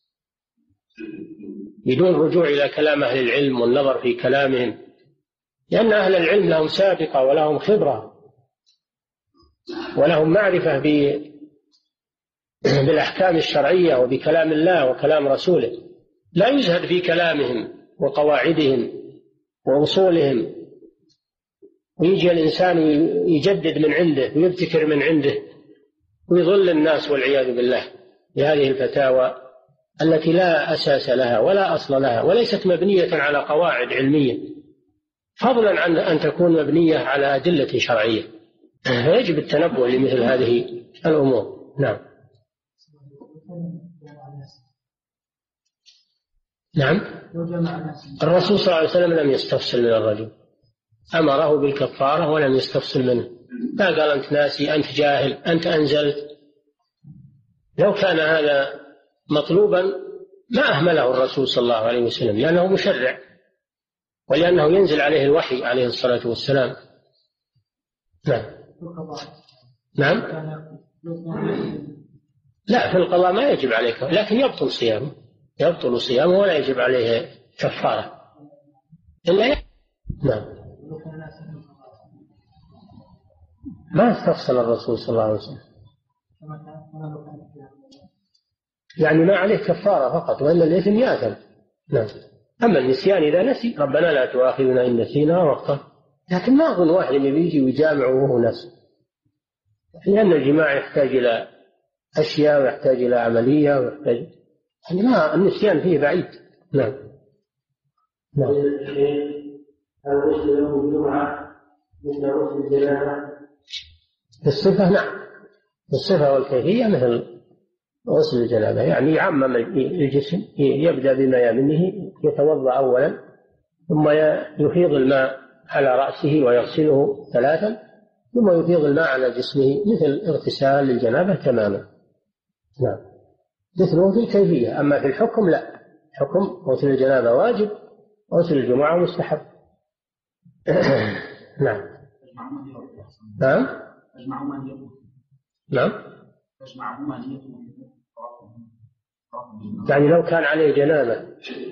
بدون رجوع إلى كلام أهل العلم والنظر في كلامهم، لأن أهل العلم لهم سابقة ولهم خبرة ولهم معرفة بالأحكام الشرعية وبكلام الله وكلام رسوله، لا يزهد في كلامهم وقواعدهم وأصولهم، ويجي الإنسان يجدد من عنده ويبتكر من عنده ويضل الناس والعياذ بالله بهذه الفتاوى التي لا أساس لها ولا أصل لها وليست مبنية على قواعد علمية، فضلا عن أن تكون مبنية على أدلة شرعية، فيجب التنبؤ لمثل هذه الأمور. نعم. نعم. الرسول صلى الله عليه وسلم لم يستفصل من الرجل، أمره بالكفارة ولم يستفصل منه، ما قال أنت ناسي، أنت جاهل، أنت أنزلت. لو كان هذا مطلوبا ما أهمله الرسول صلى الله عليه وسلم، لأنه مشرع ولأنه ينزل عليه الوحي عليه الصلاة والسلام. نعم. نعم. لا، في القضاء ما يجب عليك، لكن يبطل صيامه، يبطل صيامه ولا يجب عليه كفارة إلا ي... نعم. ما استفصل الرسول صلى الله عليه وسلم، يعني ما عليه كفارة فقط، وإلا الإثم يأثم. نعم. أما النسيان إذا نسي، ربنا لا تؤاخذنا إن نسينا وقتا، لكن ما أظن واحد يجي ويجامع وهو نسي، لأن الجماع يحتاج إلى أشياء ويحتاج إلى عملية ويحتاج، يعني ما النسيان فيه بعيد. نعم. نعم. هل غسل يوم الجمعة مثل غسل الجنابة؟ الصفة نعم، الصفة والكيفية مثل غسل الجنابة، يعني يعمم الجسم، يبدأ بما يمنه، يتوضأ أولا ثم يفيض الماء على رأسه ويغسله ثلاثا ثم يفيض الماء على جسمه مثل اغتسال الجنابة تماما. نعم. مثله في الكيفية، أما في الحكم لا، حكم غسل الجنابة واجب، غسل الجمعة مستحب. نعم. نعم. نعم. يعني لو كان عليه جنابة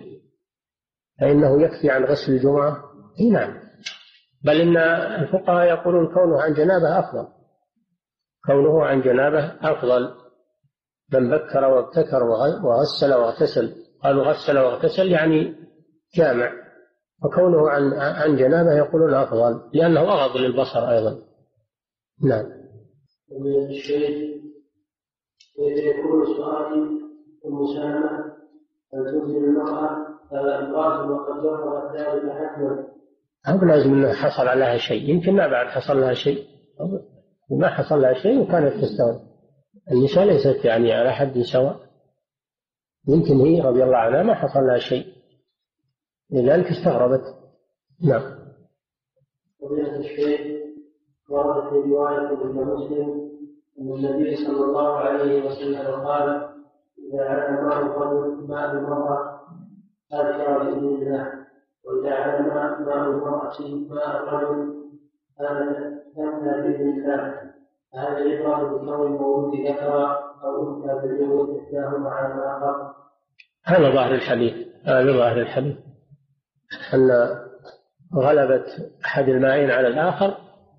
فإنه يكفي عن غسل الجمعة؟ إيه نعم، بل إن الفقهاء يقولون كونه عن جنابة أفضل، كونه عن جنابة أفضل. من بكر وابتكر وغسل واغتسل، قالوا غسل واغتسل يعني جامع، وكونه عن عن جنابة يقولون أفضل لأنه أغض للبصر أيضا. نعم. ومن الشيء يكون السؤال المسالمة أن تنزل المرأة امرأة وقد جرت ذلك حتما. هذا لازم أنه حصل عليها شيء، يمكن ما بعد حصل لها شيء، وما حصل لها شيء وكانت تستوعب. النساء ليست يعني على حد سواء، يمكن هي رضي الله عنها ما حصل لها شيء لذلك استغربت. نعم. ومن الشيء ورد في رواية ابن مسلم أن النبي صلى الله عليه وسلم قال: إذا علم ماء الرجل ماء المرأة أذكر بإذن الله، وإذا علم ماء المرأة ماء الرجل أذكر بإذن الله. هذا يقال بكون المولود ذكر أو أنثى بالجنود إحداهما على الآخر. هذا ظاهر الحديث، هذا ظاهر الحديث أن غلبة أحد المائين على الآخر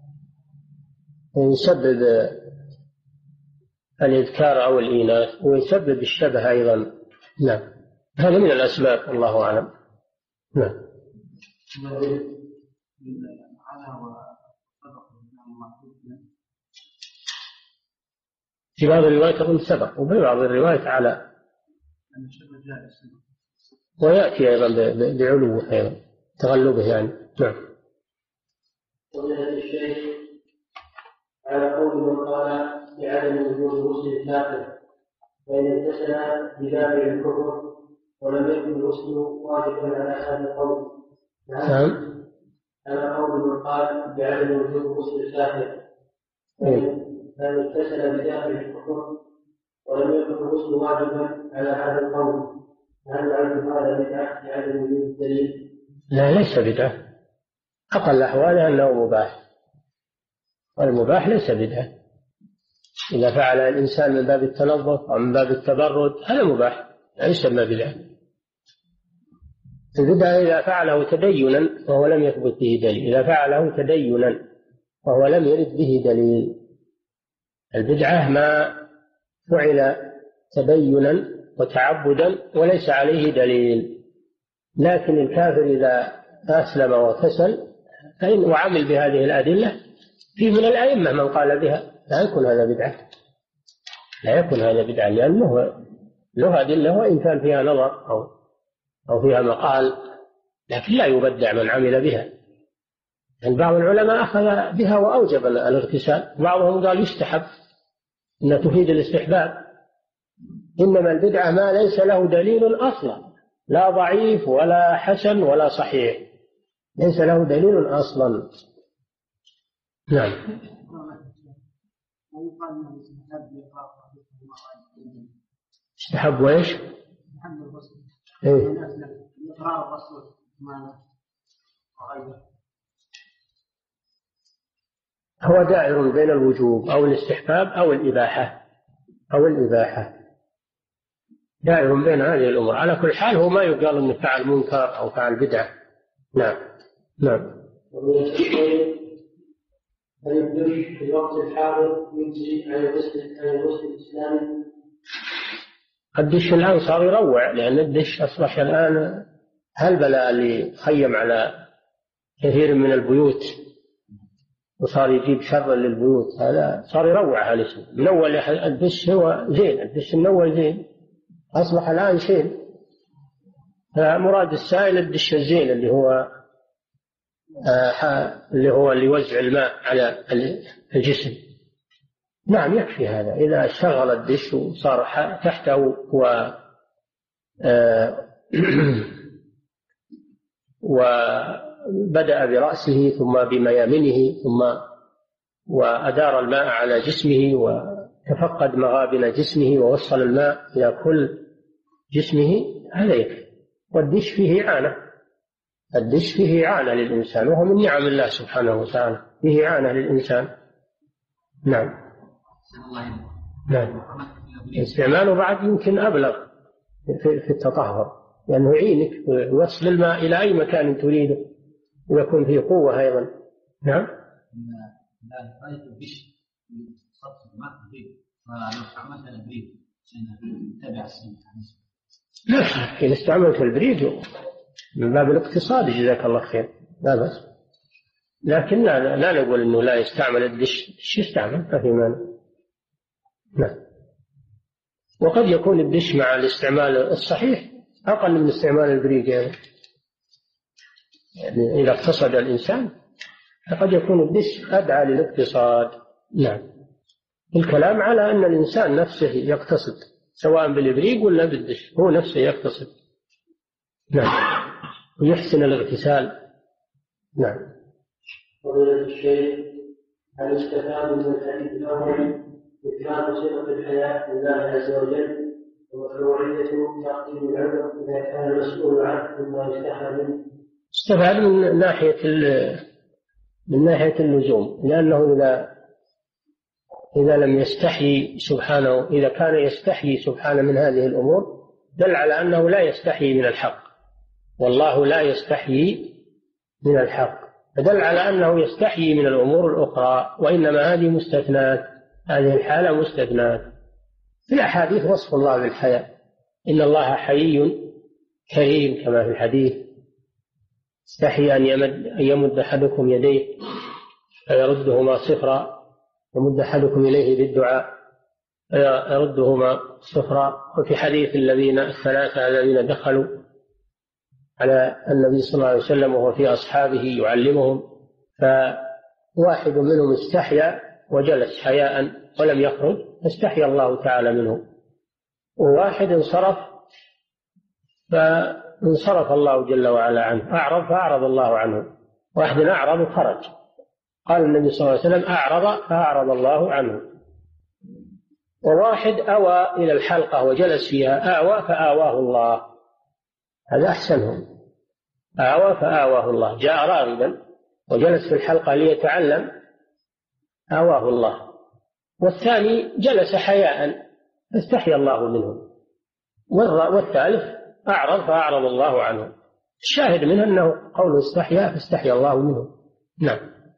يسبب الإذكار أو الإيناث ويسبب الشبه أيضا. نعم. هذا من الأسباب، الله أعلم. نعم. في بعض الروايات أظن سبق، وفي بعض الروايات على، ويأتي أيضا بعلوه أيضا تغلبه يعني. نعم. ومن الشيء على قول من قال بعدم وجود غسل الكافر فإن اغتسل بدافع الكفر ولم يكن الغسل واجبا على هذا القول. نعم. على قول من قال بعدم وجود غسل الكافر فإن اغتسل بدافع الكفر ولم يكن الغسل واجبا على هذا القول، هل يعد هذا بدعة بعدم وجود الدليل؟ لا، ليس بدعة، أقل أحواله أنه مباح، والمباح ليس بدعة. إذا فعل الإنسان من باب التنظف أو من باب التبرد هذا مباح، لا يسمى بدعة. البدعة إذا فعله تدينا وهو لم يثبت به دليل، إذا فعله تدينا وهو لم يرد به دليل. البدعة ما فعل تدينا وتعبدا وليس عليه دليل. لكن الكافر إذا أسلم واغتسل فإن وعمل بهذه الأدلة، في من الأئمة من قال بها، لا يكون هذا بدعة، لا يكون هذا بدعة، لأنه له أدلة وإن كان فيها نظر أو أو فيها مقال، لكن لا يبدع من عمل بها. يعني بعض العلماء أخذ بها وأوجب الاغتسال، بعضهم قال يستحب، إنها تفيد الاستحباب. إنما البدعة ما ليس له دليل أصلا، لا ضعيف ولا حسن ولا صحيح، ليس له دليل أصلا. نعم. استحب وإيش؟ إيه؟ هو دائر بين الوجوب أو الاستحباب أو الإباحة أو الإباحة، دائر بين هذه الأمور. على كل حال هو ما يقال أنه فعل منكر أو فعل بدعة. نعم. نعم. فيدرج في الوقت الحاضر يجزي عن الغسل عن الغسل الإسلامي. الدش الآن صار يروع، لأن الدش أصبح الآن هالبلاء اللي خيم على كثير من البيوت وصار يجيب شر للبيوت، هذا صار يروع هالاسم. من أول الدش هو زين، الدش من أول زين، أصبح الآن شين. فمراد السائل الدش الزين اللي هو آه اللي هو اللي يوزع الماء على الجسم. نعم يكفي هذا، إذا اشتغل الدش وصار تحته و آه وبدأ برأسه ثم بميامنه ثم وأدار الماء على جسمه وتفقد مغابن جسمه ووصل الماء إلى كل جسمه، هذا يكفي. والدش فيه إعانة، الدش فيه إعانة للإنسان، وهو من نعم الله سبحانه وتعالى، فيه إعانة للإنسان. نعم. نعم. استعماله بعد يمكن أبلغ في التطهر، لأنه يعينك ويوصل الماء إلى أي مكان تريده ويكون فيه قوة أيضا. نعم. لا، إذا استعملت البريد من باب الاقتصاد جزاك الله خير، لا بس، لكن لا, لا نقول إنه لا يستعمل الدش، الدش يستعمل ما في مانع. نعم. وقد يكون الدش مع الاستعمال الصحيح أقل من استعمال البريد، يعني, يعني إذا اقتصد الإنسان فقد يكون الدش أدعى للاقتصاد. نعم. الكلام على أن الإنسان نفسه يقتصد، سواء بالإبريق ولا بالدش، هو نفسه يقتصد. نعم. ويحسن الاغتسال. نعم. فضيلة الشيخ، هل استفاد من الحديث الأول إثبات صفة الحياة لله عز وجل ومشروعية تقديم العذر إذا كان المسؤول عنه مما يستحى منه؟ استفاد من ناحية من ناحية اللزوم، لأنه إذا إذا لم يستحي سبحانه، إذا كان يستحي سبحانه من هذه الأمور دل على أنه لا يستحي من الحق، والله لا يستحي من الحق، فدل على أنه يستحي من الأمور الأخرى، وإنما هذه مستثنات، هذه الحالة مستثنات. في الأحاديث وصف الله بالحياء، إن الله حيي كريم كما في الحديث، استحي أن يمد, أن يمد أحدكم يديه فيردهما صفرا، يمد أحدكم إليه بالدعاء فيردهما صفرا. وفي حديث الذين الثلاثة الذين دخلوا على النبي صلى الله عليه وسلم وهو في أصحابه يعلمهم، فواحد منهم استحيا وجلس حياء ولم يخرج فاستحيا الله تعالى منه، وواحد انصرف فانصرف الله جل وعلا عنه، أعرض فأعرض الله عنه، واحد أعرض وخرج، قال النبي صلى الله عليه وسلم أعرض فأعرض الله عنه. وواحد أوى إلى الحلقة وجلس فيها، آوى فآواه الله، هذا أحسنهم، آوى فآواه الله، جاء راغبا وجلس في الحلقة ليتعلم آواه الله. والثاني جلس حياء فاستحيا الله منه، والثالث أعرض فأعرض الله عنه. الشاهد منه أنه قوله استحيا فاستحيا الله منه. نعم.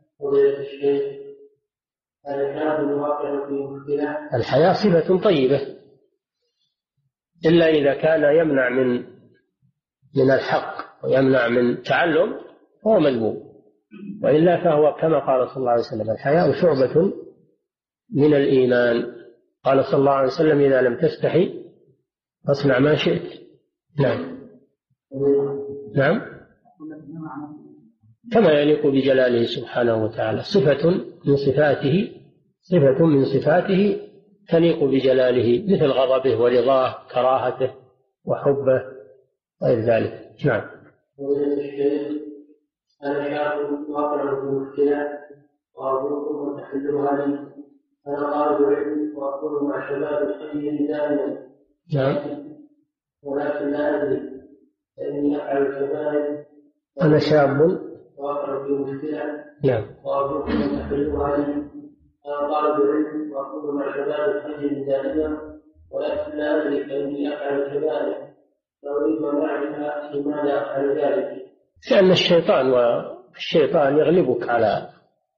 الحياة صفة طيبة، إلا إذا كان يمنع من من الحق ويمنع من تعلم هو مذموم، وإلا فهو كما قال صلى الله عليه وسلم الحياء شعبة من الإيمان. قال صلى الله عليه وسلم إذا لم تستحي فاصنع ما شئت. نعم نعم كما يليق بجلاله سبحانه وتعالى، صفة من صفاته صفة من صفاته تليق بجلاله، مثل غضبه ورضاه، كراهته وحبه غير ذلك. نعم. أنا شاب واقع في مشكلة وأرجوكم وتحلوها لي. أنا طالب علم وأكون مع شباب الحي دائما. نعم. ولكن لا أدري فإني أفعل الكبائر. أنا شاب واقع في مشكلة. نعم. وأرجوكم وتحلوها لي. أنا طالب علم وأكون مع شباب الحي دائما ولكن لا أدري فإني أفعل الكبائر. فأريد أن أعرف لماذا أفعل ذلك. لأن الشيطان والشيطان يغلبك على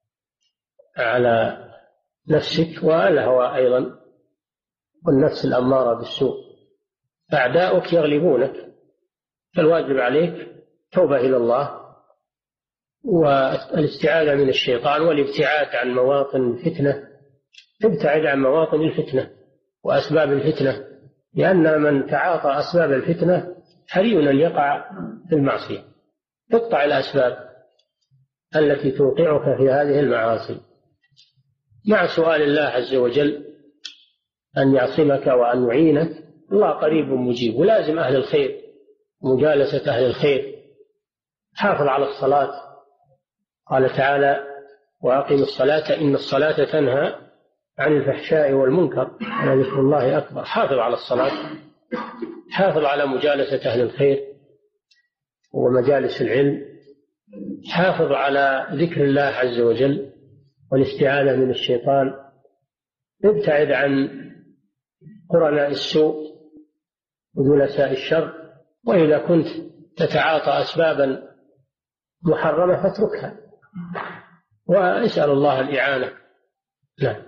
على نفسك والهوى أيضا، والنفس الأمارة بالسوء، أعداؤك يغلبونك، فالواجب عليك توبة إلى الله والاستعاذة من الشيطان والابتعاد عن مواطن الفتنة. ابتعد عن مواطن الفتنة وأسباب الفتنة، لأن من تعاطى أسباب الفتنة حري أن يقع في المعصية. تقطع الأسباب التي توقعك في هذه المعاصي، مع سؤال الله عز وجل أن يعصمك وأن يعينك. الله قريب مجيب، ولازم أهل الخير، مجالسة أهل الخير. حافظ على الصلاة، قال تعالى: وأقم الصلاة إن الصلاة تنهى عن الفحشاء والمنكر ولذكر الله أكبر. حافظ على الصلاة، حافظ على مجالسة أهل الخير ومجالس العلم، حافظ على ذكر الله عز وجل والاستعاذة من الشيطان، ابتعد عن قرناء السوء وجلساء الشر. وإذا كنت تتعاطى أسبابا محرمة فاتركها واسأل الله الإعانة. نعم.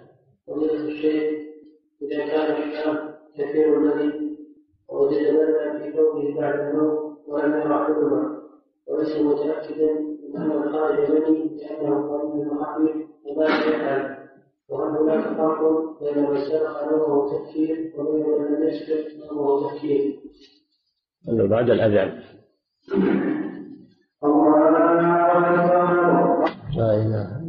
إذا كان الشام كثير المني ووجد بلدا في ثوبه بعد النوم ولم يرى حلما وليس متأكدا أنه خارج مني لأنه قريب خفيف وماذا يفعل؟ وهل هناك فرق بين من سبق نومه تفكير وبين من لم يسبق نومه تفكير؟ بعد الأذان. لا إله.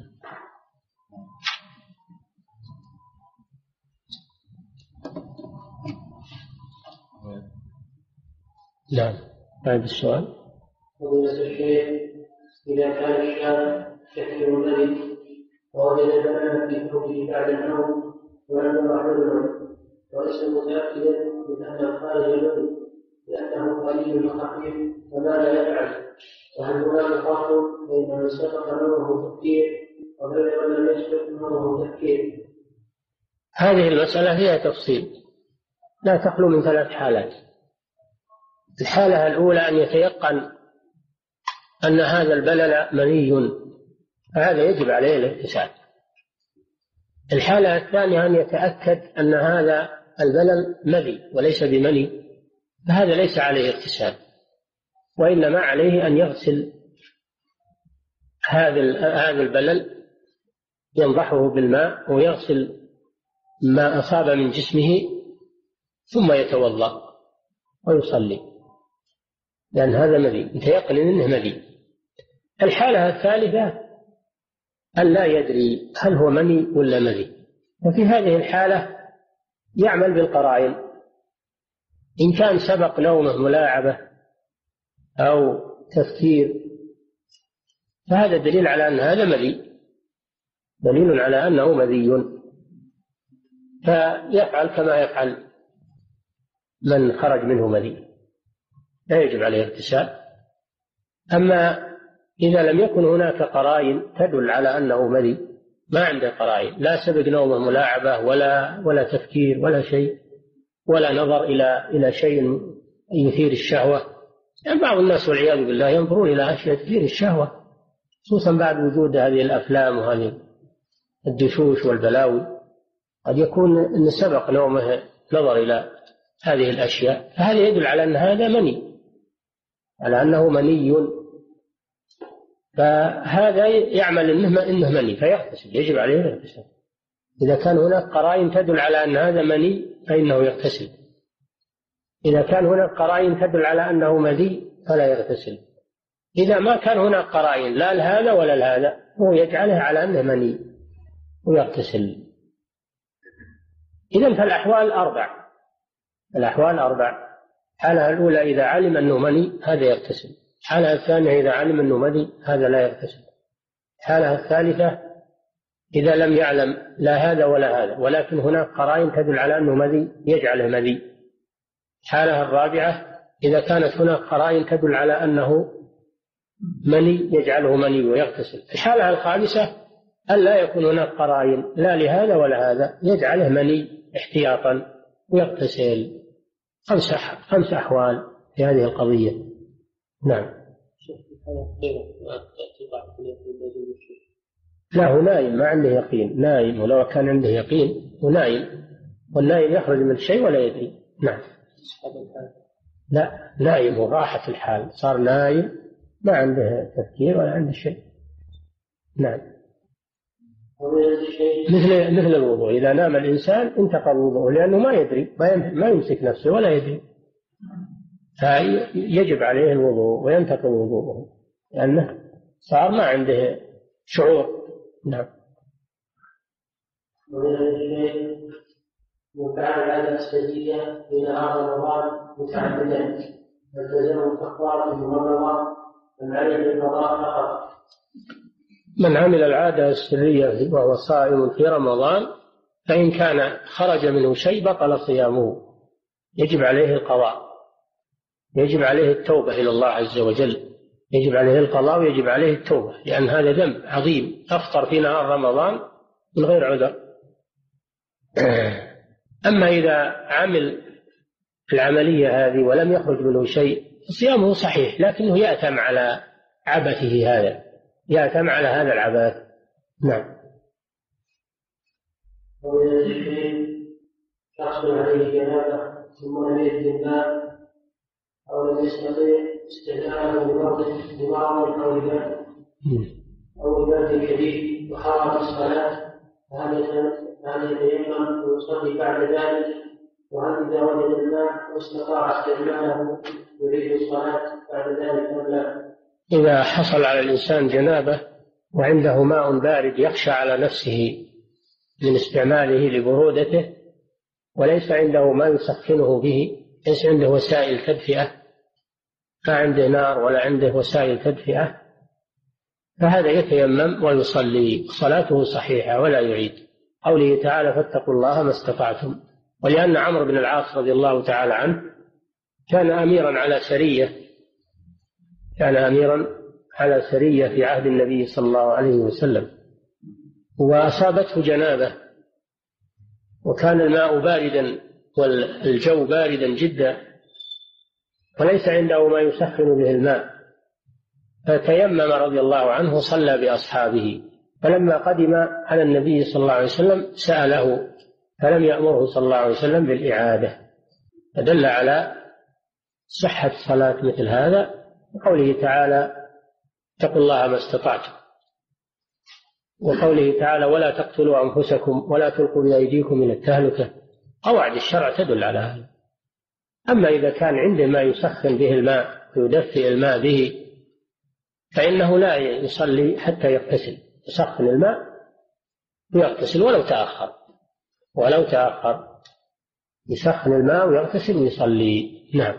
نعم. بعد السؤال. فضيلة الشيخ، إذا كان الشاب كثير المني ووجد بلاء في ثوبه بعد النوم ولم يرى حلما وليس متأكدا من أن الخارج منه لأنه قليل خفيف فماذا يفعل؟ وهل هناك فرق بين من سبق نومه تفكير وبين من لم يسبق نومه تفكير؟ هذه المسألة فيها تفصيل، لا تخلو من ثلاث حالات. الحالة الأولى أن يتيقن أن هذا البلل مني، فهذا يجب عليه الاغتسال. الحالة الثانية أن يتأكد أن هذا البلل مذي وليس بمني، فهذا ليس عليه اغتسال، وإنما عليه أن يغسل هذا هذا البلل، ينضحه بالماء ويغسل ما أصاب من جسمه ثم يتوضأ ويصلي، لأن هذا مذي، يتيقن أنه مذي. الحالة الثالثة أن لا يدري هل هو مني ولا مذي، وفي هذه الحالة يعمل بالقرائن. إن كان سبق نومه ملاعبة أو تفكير فهذا دليل على أن هذا مذي، دليل على أنه مذي، فيفعل كما يفعل من خرج منه مذي، لا يجب عليه اغتسال. أما إذا لم يكن هناك قرائن تدل على أنه مذي، ما عنده قرائن، لا سبق نومه ملاعبة ولا ولا تفكير ولا شيء، ولا نظر إلى إلى شيء يثير الشهوة. يعني بعض الناس والعياذ بالله ينظرون إلى أشياء تثير الشهوة، خصوصا بعد وجود هذه الأفلام وهذه الدشوش والبلاوي، قد يكون أن سبق نومه نظر إلى هذه الأشياء، فهذا يدل على أن هذا مني، على أنه مني، فهذا يعمل إنه إنه مني فيغتسل، يجب عليه الاغتسال. إذا كان هناك قرائن تدل على أن هذا مني فإنه يغتسل. إذا كان هناك قرائن تدل على أنه مذي فلا يغتسل. إذا ما كان هناك قرائن لا لهذا ولا لهذا هو يجعله على أنه مني ويغتسل. إذن فالأحوال أربع، الأحوال أربع. الحالة الأولى إذا علم أنه مني هذا يغتسل، الحالة الثانية إذا علم أنه مذي هذا لا يغتسل، الحالة الثالثة إذا لم يعلم لا هذا ولا هذا ولكن هناك قرائن تدل على أنه مذي يجعله مذي، الحالة الرابعة إذا كانت هناك قرائن تدل على أنه مني يجعله مني ويغتسل، الحالة الخامسة ألا يكون هناك قرائن لا لهذا ولا هذا يجعله مني احتياطا ويغتسل. خمس خمس أحوال في هذه القضية. نعم. لا هو نايم ما عنده يقين، نايم، ولو كان عنده يقين ونايم، والنايم يخرج من شيء ولا يدري. نعم. لا نايم وراحة الحال، صار نايم ما عنده تفكير ولا عنده شيء. نعم. مثل مثل الوضوء، إذا نام الإنسان انتقض وضوءه لأنه ما يدري، ما يمسك نفسه ولا يدري، فيجب عليه الوضوء وينتقض وضوءه لأنه صار ما عنده شعور. نعم. وكان العادة السجية في نهار رمضان متعددا فالتزموا كفارة من رمضان من عليه القضاء فقط. من عمل العادة السرية وهو صائم في رمضان فإن كان خرج منه شيء بطل صيامه، يجب عليه القضاء، يجب عليه التوبة إلى الله عز وجل، يجب عليه القضاء ويجب عليه التوبة، لأن هذا ذنب عظيم، أفطر في نهار رمضان من غير عذر. أما إذا عمل العملية هذه ولم يخرج منه شيء صيامه صحيح، لكنه يأثم على عبثه هذا، يأثم على هذا العبث. نعم. شخص عليه جنابة ثم لم يجد الماء أو لم يستطيع استعماله بمرض بمرض أو إبادة أو إبادة كبير وحرم الصلاة، فهل يتيمم ويصلي بعد ذلك؟ وهل إذا وجد الماء واستطاع استعماله يريد الصلاة بعد ذلك أم لا؟ إذا حصل على الإنسان جنابة وعنده ماء بارد يخشى على نفسه من استعماله لبرودته وليس عنده ما يسخنه به، ليس عنده وسائل تدفئة، ما عنده نار ولا عنده وسائل تدفئة، فهذا يتيمم ويصلي صلاته صحيحة ولا يعيد. قوله تعالى فاتقوا الله ما استطعتم. ولأن عمرو بن العاص رضي الله تعالى عنه كان أميرا على سرية كان أميرا على سرية في عهد النبي صلى الله عليه وسلم، وأصابته جنابة وكان الماء باردا والجو باردا جدا وليس عنده ما يسخن به الماء، فتيمم رضي الله عنه وصلى بأصحابه، فلما قدم على النبي صلى الله عليه وسلم سأله فلم يأمره صلى الله عليه وسلم بالإعادة، فدل على صحة الصلاة مثل هذا. وقوله تعالى اتقوا الله ما استطعتم، وقوله تعالى ولا تقتلوا أنفسكم ولا تلقوا بأيديكم إلى التهلكة، قواعد الشرع تدل على هذا. أما إذا كان عنده ما يسخن به الماء ويدفئ الماء به فإنه لا يصلي حتى يغتسل، يسخن الماء ويغتسل ولو تأخر ولو تأخر يسخن الماء ويغتسل ويصلي. نعم.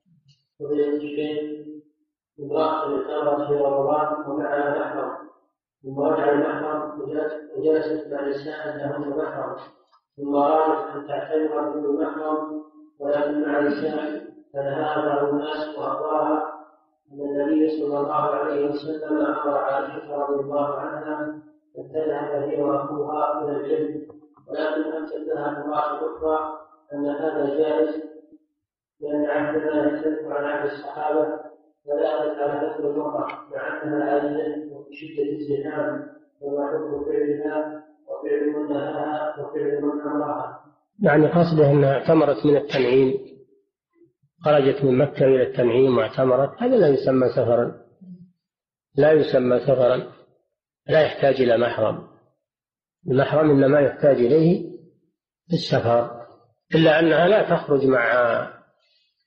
امرأة الإقامة في رمضان ومعها محرم، ثم رجع المحرم وجلست مع نساء لهن محرم، ثم أرادت أن تعتمر بدون محرم ولكن مع نساء، فنهاها بعض الناس وأخبرها أن النبي صلى الله عليه وسلم أخبر عائشة رضي الله عنها أن تذهب هي وأخوها إلى الجنة، ولكن أمسك لها امرأة أخرى أن هذا جائز لأن عهدنا يختلف عن عهد الصحابة، ولا على نفس المرأة مع أنها عاجزة وفي شدة الزحام، وما حكم فعلها وفعل من نهاها وفعل من أمرها. يعني قصده أنها اعتمرت من التنعيم، خرجت من مكة إلى التنعيم واعتمرت، هذا لا يسمى سفرا، لا يسمى سفرا، لا يحتاج إلى محرم. المحرم إنما يحتاج إليه في السفر، إلا أنها لا تخرج مع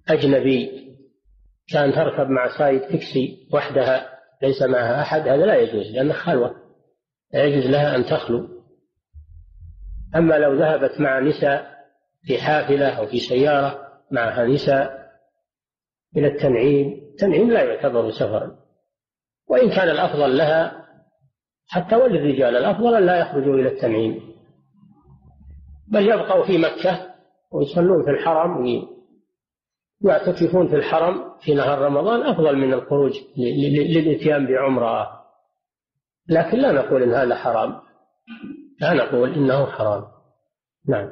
أجنبي كان تركب مع سايد تكسي وحدها ليس معها أحد، هذا لا يجوز لأنه خلوة، لا يجوز لها أن تخلو. أما لو ذهبت مع نساء في حافلة أو في سيارة معها نساء إلى التنعيم، التنعيم لا يعتبر سفرا، وإن كان الأفضل لها حتى وللرجال الأفضل أن لا يخرجوا إلى التنعيم، بل يبقوا في مكة ويصلون في الحرم ويعتكفون في الحرم في نهار رمضان أفضل من الخروج للإتيان بعمرة. لكن لا نقول إن هذا حرام، لا نقول إنه حرام. نعم.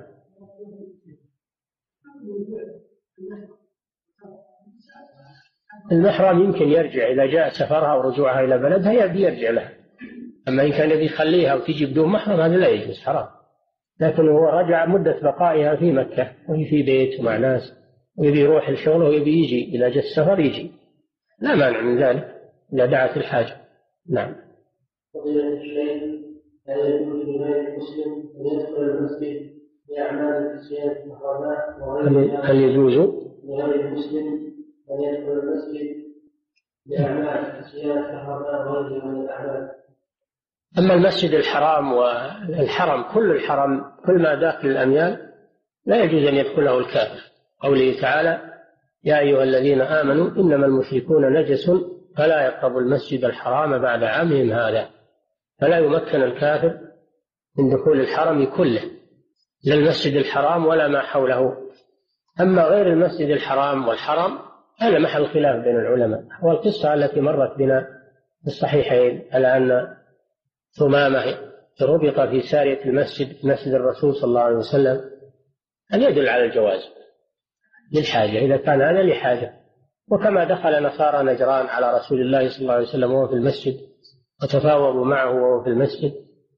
المحرم يمكن يرجع إذا جاء سفرها ورجوعها إلى بلدها يبي يرجع لها، أما إن كان يبي يخليها وتجي بدون محرم هذا لا يجوز، حرام. لكن هو رجع مدة بقائها في مكة وهي في بيت ومع ناس ويبي يروح الشغل ويبي يجي، إذا جاء السفر يجي، لا مانع من ذلك إذا دعت الحاجة. نعم. فضيلة الشيخ، لا يجوز لغير المسلم أن يدخل المسجد لأعمال التسوية المحرمات؟ هل يجوز لغير المسلم أن يدخل المسجد لأعمال التسوية المحرمات وغيرها من الأعمال؟ أما المسجد الحرام والحرم كل الحرم كل ما داخل الأميال لا يجوز أن يدخله الكافر، قوله تعالى: يا أيها الذين آمنوا إنما المشركون نجس فلا يقربوا المسجد الحرام بعد عامهم هذا. فلا يمكن الكافر من دخول الحرم كله، لا المسجد الحرام ولا ما حوله. أما غير المسجد الحرام والحرم هذا محل خلاف بين العلماء، والقصة التي مرت بنا في الصحيحين على أن ثمامة ربط في سارية المسجد مسجد الرسول صلى الله عليه وسلم أن يدل على الجواز للحاجة إذا كان هذا لحاجة، وكما دخل نصارى نجران على رسول الله صلى الله عليه وسلم وهو في المسجد وتفاوضوا معه وهو في المسجد،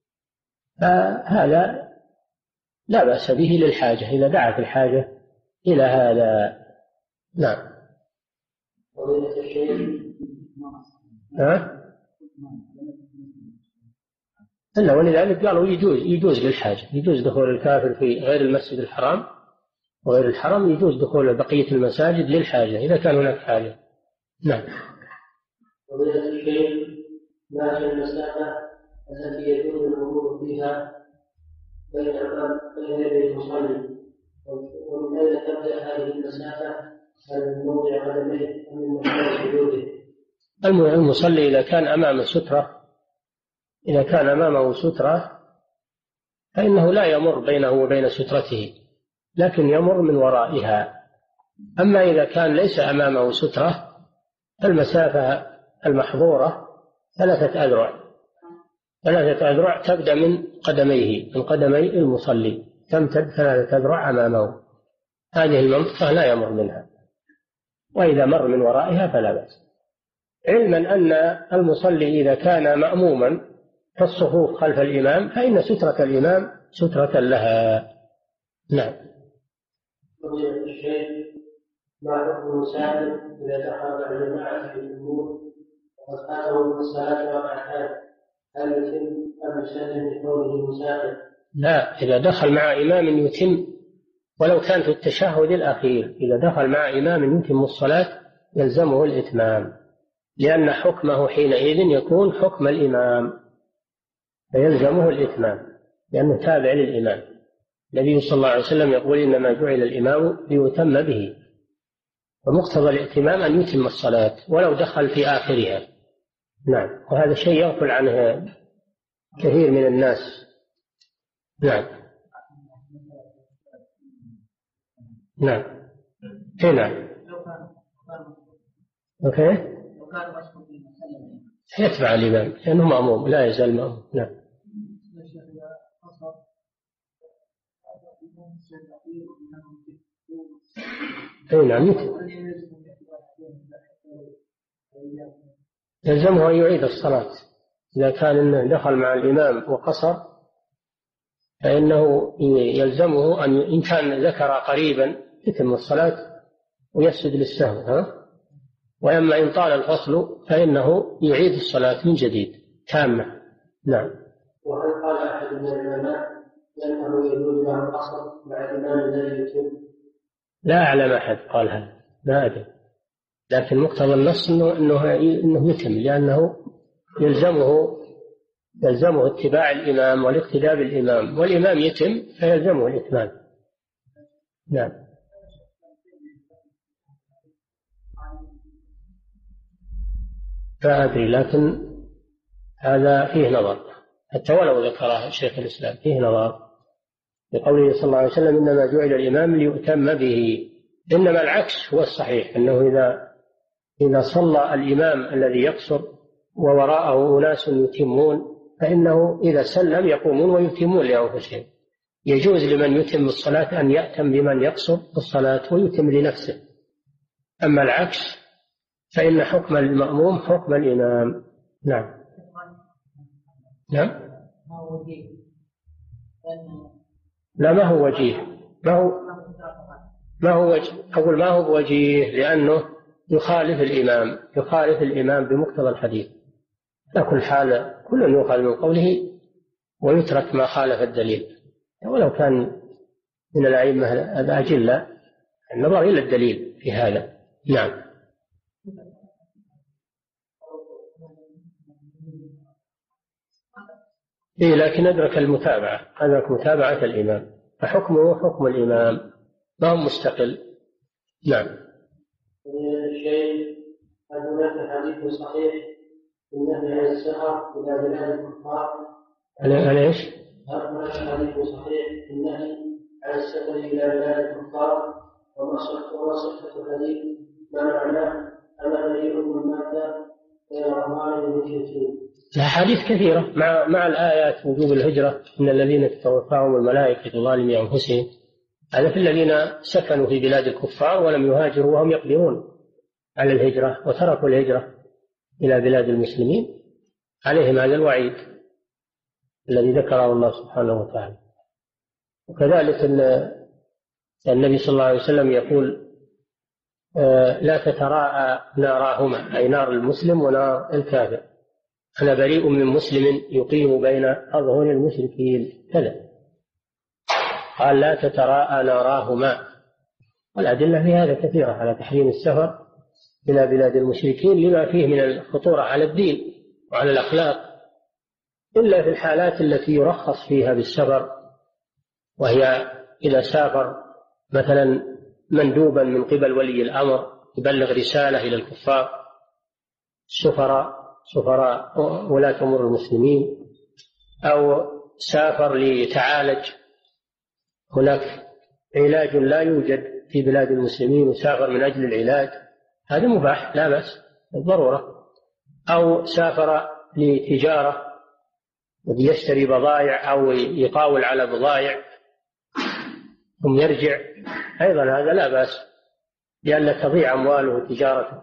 فهذا لا بأس به للحاجة إذا دعت الحاجة إلى هذا. نعم. ها؟ إلا ولذلك قالوا يجوز يجوز للحاجة، يجوز دخول الكافر في غير المسجد الحرام وغير الحرم، يجوز دخول بقية المساجد للحاجة إذا كان هناك حاجة. نعم. فضيلة الشيخ، ما هي المسافة التي يجوز المرور فيها بين بين يدي المصلي، ومن أين تبدأ هذه المسافة؟ هل من موضع قدميه أم من مكان سجوده؟ المصلي إذا كان أمام سترة إذا كان أمامه سترة فإنه لا يمر بينه وبين سترته، لكن يمر من ورائها. أما إذا كان ليس أمامه سترة فالمسافة المحظورة ثلاثة أذرع ثلاثة أذرع تبدأ من قدميه من قدمي المصلي تمتد ثلاثة أذرع أمامه، هذه المنطقة لا يمر منها، وإذا مر من ورائها فلا بأس، علما أن المصلي إذا كان مأموما في الصفوف خلف الإمام فإن سترة الإمام سترة لها. نعم. فضيلة الشيخ، ما حكم المسافر إذا دخل مع الجماعة في الأمور وقد فاته الصلاة ركعتان، هل يتم أم يسلم لكونه مسافر؟ لا، إذا دخل مع إمام يتم، ولو كان في التشهد الأخير إذا دخل مع إمام يتم الصلاة يلزمه الإتمام، لأن حكمه حينئذ يكون حكم الإمام، فيلزمه الإتمام لأنه تابع للإمام. النبي صلى الله عليه وسلم يقول: إنما جعل الإمام ليتم به، ومقتضى الائتمام أن يتم الصلاة ولو دخل في آخرها. نعم. وهذا شيء يغفل عنه كثير من الناس. نعم. نعم. اي نعم. اوكي. يتبع الإمام لأنه مأموم، لا يزال مأموم. نعم. اي نعم. يلزمه أن يعيد الصلاة إذا كان إنه دخل مع الإمام وقصر، فإنه يلزمه أن إن كان ذكر قريبا يتم الصلاة ويسجد للسهو، ها؟ وأما إن طال الفصل فإنه يعيد الصلاة من جديد تامة. نعم. وهل قال أحد من العلماء لأنه يجوز له القصر مع الإمام الذي يتم؟ لا أعلم أحد قال هذا، ما أدري، لكن مقتضى النص إنه إنه إنه يتم، لأنه يلزمه يلزمه اتباع الإمام والاقتداء بالإمام، والإمام يتم فيلزمه الإتمام. نعم. فأدري، لكن هذا فيه نظر، حتى ولو ذكره شيخ الإسلام فيه نظر، بقوله صلى الله عليه وسلم إنما جعل الإمام ليؤتم به. إنما العكس هو الصحيح، أنه إذا إذا صلى الإمام الذي يقصر ووراءه أناس يتمون، فإنه إذا سلم يقومون ويتمون لأنفسهم. يجوز لمن يتم الصلاة أن يأتم بمن يقصر الصلاة ويتم لنفسه. أما العكس فإن حكم المأموم حكم الإمام. نعم. نعم. لا، ما هو وجيه، ما هو ما هو وجيه. أقول ما هو وجيه لأنه يخالف الإمام يخالف الإمام بمقتضى الحديث. لكل حال كل يؤخذ من قوله ويترك ما خالف الدليل، ولو كان من الأئمة الأجلة، النظر إلى الدليل في هذا. نعم. إيه، لكن أدرك المتابعة أدرك متابعة الإمام، فحكمه حكم الإمام، ما هو مستقل. نعم. الشيء هل هناك حديث صحيح في النهي عن السفر إلى بلاد الكفار؟ هل إيش؟ هل هناك حديث صحيح في النهي عن السفر إلى بلاد الكفار؟ وما صحة الحديث؟ ما معناه؟ أنا بريء من مات إلى رمضان المشركين. الأحاديث كثيرة مع مع الآيات وجوب الهجرة، إن الذين تتوفاهم الملائكة ظالمي أنفسهم، هذا في الذين سكنوا في بلاد الكفار ولم يهاجروا وهم يقدرون على الهجرة وتركوا الهجرة إلى بلاد المسلمين، عليهم هذا الوعيد الذي ذكره الله سبحانه وتعالى. وكذلك النبي صلى الله عليه وسلم يقول لا تتراءى ناراهما، أي نار المسلم ونار الكافر. أنا بريء من مسلم يقيم بين أظهر المشركين كذا، قال لا تتراءى ناراهما. والأدلة في هذا كثيرة على تحريم السفر إلى بلاد المشركين لما فيه من الخطورة على الدين وعلى الأخلاق، إلا في الحالات التي يرخص فيها بالسفر، وهي إذا سافر مثلا مندوبا من قبل ولي الأمر يبلغ رسالة إلى الكفار، سفراء سفراء ولاة أمور المسلمين، أو سافر ليتعالج، هناك علاج لا يوجد في بلاد المسلمين وسافر من أجل العلاج، هذا مباح لا بأس بالضرورة. أو سافر لتجارة يشتري بضائع أو يقاول على بضائع ثم يرجع، أيضا هذا لا بأس لئلا تضيع أمواله وتجارته.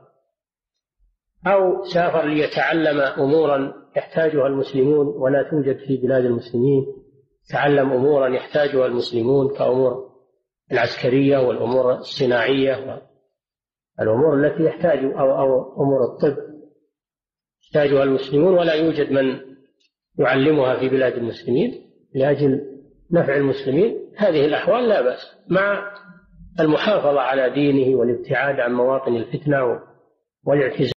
أو سافر ليتعلم أمورا يحتاجها المسلمون ولا توجد في بلاد المسلمين، تعلم أمورا يحتاجها المسلمون كأمور العسكرية والأمور الصناعية، الأمور التي يحتاج أو, أو أمور الطب يحتاجها المسلمون ولا يوجد من يعلمها في بلاد المسلمين لأجل نفع المسلمين، هذه الأحوال لا بأس، مع المحافظة على دينه والابتعاد عن مواطن الفتنة والاعتزال.